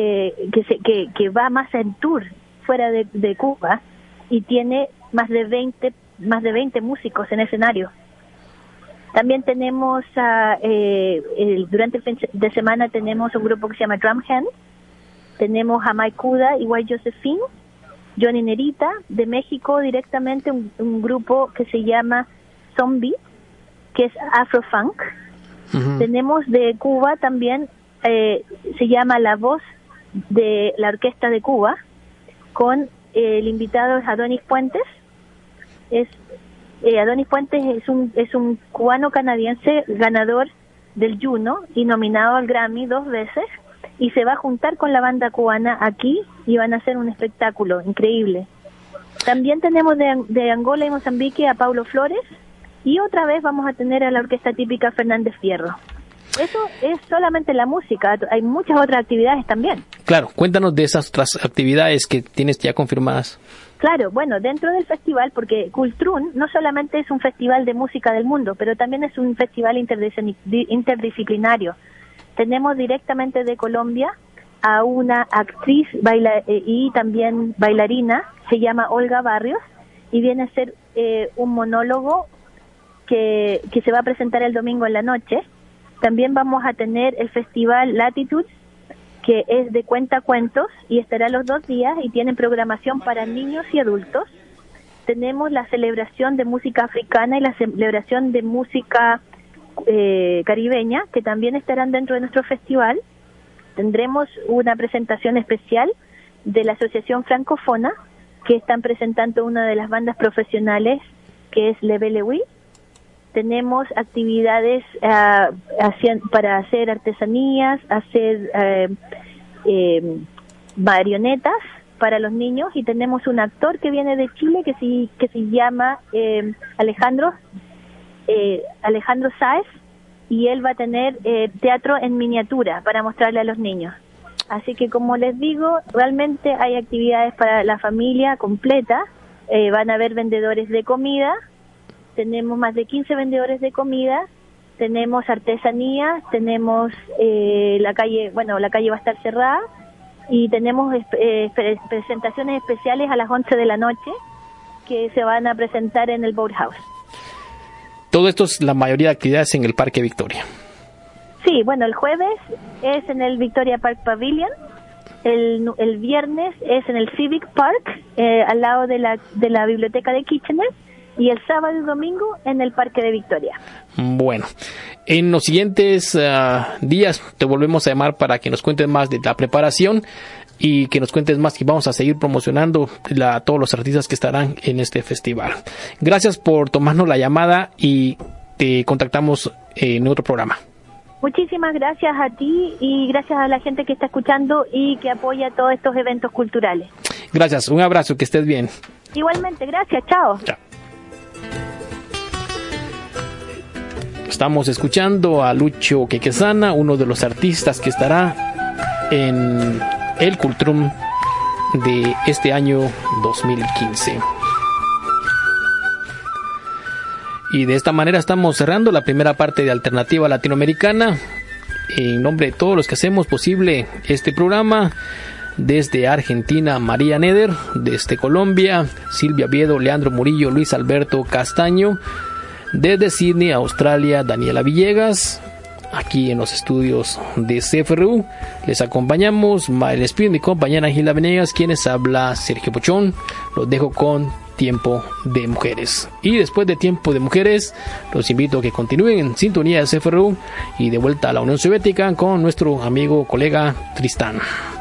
que va más en tour fuera de Cuba, y tiene más de 20 músicos en escenario. También tenemos durante el fin de semana tenemos un grupo que se llama Drumhead, tenemos a Mike Kuda y White Josephine, Johnny Nerita de México directamente, un grupo que se llama Zombie, que es Afrofunk. Tenemos de Cuba también, se llama La Voz de la Orquesta de Cuba, con el invitado Adonis Puentes. Es Adonis Puentes es un cubano-canadiense ganador del Juno y nominado al Grammy 2 veces, y se va a juntar con la banda cubana aquí y van a hacer un espectáculo increíble. También tenemos de Angola y Mozambique a Paulo Flores, y otra vez vamos a tener a la orquesta típica Fernández Fierro. Eso es solamente la música, hay muchas otras actividades también. Claro, cuéntanos de esas otras actividades que tienes ya confirmadas. Claro, bueno, dentro del festival, porque Kultrun no solamente es un festival de música del mundo, pero también es un festival interdisciplinario. Tenemos directamente de Colombia a una actriz y también bailarina, se llama Olga Barrios, y viene a ser un monólogo que se va a presentar el domingo en la noche. También vamos a tener el festival Latitudes, que es de cuentacuentos y estará los 2 días y tiene programación para niños y adultos. Tenemos la celebración de música africana y la celebración de música caribeña, que también estarán dentro de nuestro festival. Tendremos una presentación especial de la Asociación Francófona, que están presentando una de las bandas profesionales, que es Le Belewi. Tenemos actividades para hacer artesanías, hacer marionetas para los niños, y tenemos un actor que viene de Chile que se llama Alejandro Sáez, y él va a tener teatro en miniatura para mostrarle a los niños. Así que, como les digo, realmente hay actividades para la familia completa. Van a haber vendedores de comida, tenemos más de 15 vendedores de comida, tenemos artesanía, tenemos la calle va a estar cerrada, y tenemos presentaciones especiales a las 11 de la noche que se van a presentar en el Boathouse. Todo esto es la mayoría de actividades en el Parque Victoria. Sí, bueno, el jueves es en el Victoria Park Pavilion, el viernes es en el Civic Park, al lado de la biblioteca de Kitchener, y el sábado y domingo en el Parque de Victoria. Bueno, en los siguientes días te volvemos a llamar para que nos cuentes más de la preparación y que nos cuentes más, que vamos a seguir promocionando a todos los artistas que estarán en este festival. Gracias por tomarnos la llamada y te contactamos en otro programa. Muchísimas gracias a ti y gracias a la gente que está escuchando y que apoya todos estos eventos culturales. Gracias, un abrazo, que estés bien. Igualmente, gracias, chao. Chao. Estamos escuchando a Lucho Quequesana, uno de los artistas que estará en el Kultrum de este año 2015. Y de esta manera estamos cerrando la primera parte de Alternativa Latinoamericana. En nombre de todos los que hacemos posible este programa, desde Argentina, María Neder, desde Colombia, Silvia Viedo, Leandro Murillo, Luis Alberto Castaño, desde Sydney, Australia, Daniela Villegas, aquí en los estudios de CFRU, les acompañamos, les pido mi compañera Gila Venegas, quienes habla Sergio Pochón. Los dejo con Tiempo de Mujeres. Y después de Tiempo de Mujeres, los invito a que continúen en sintonía de CFRU y de vuelta a la Unión Soviética con nuestro amigo, colega Tristán.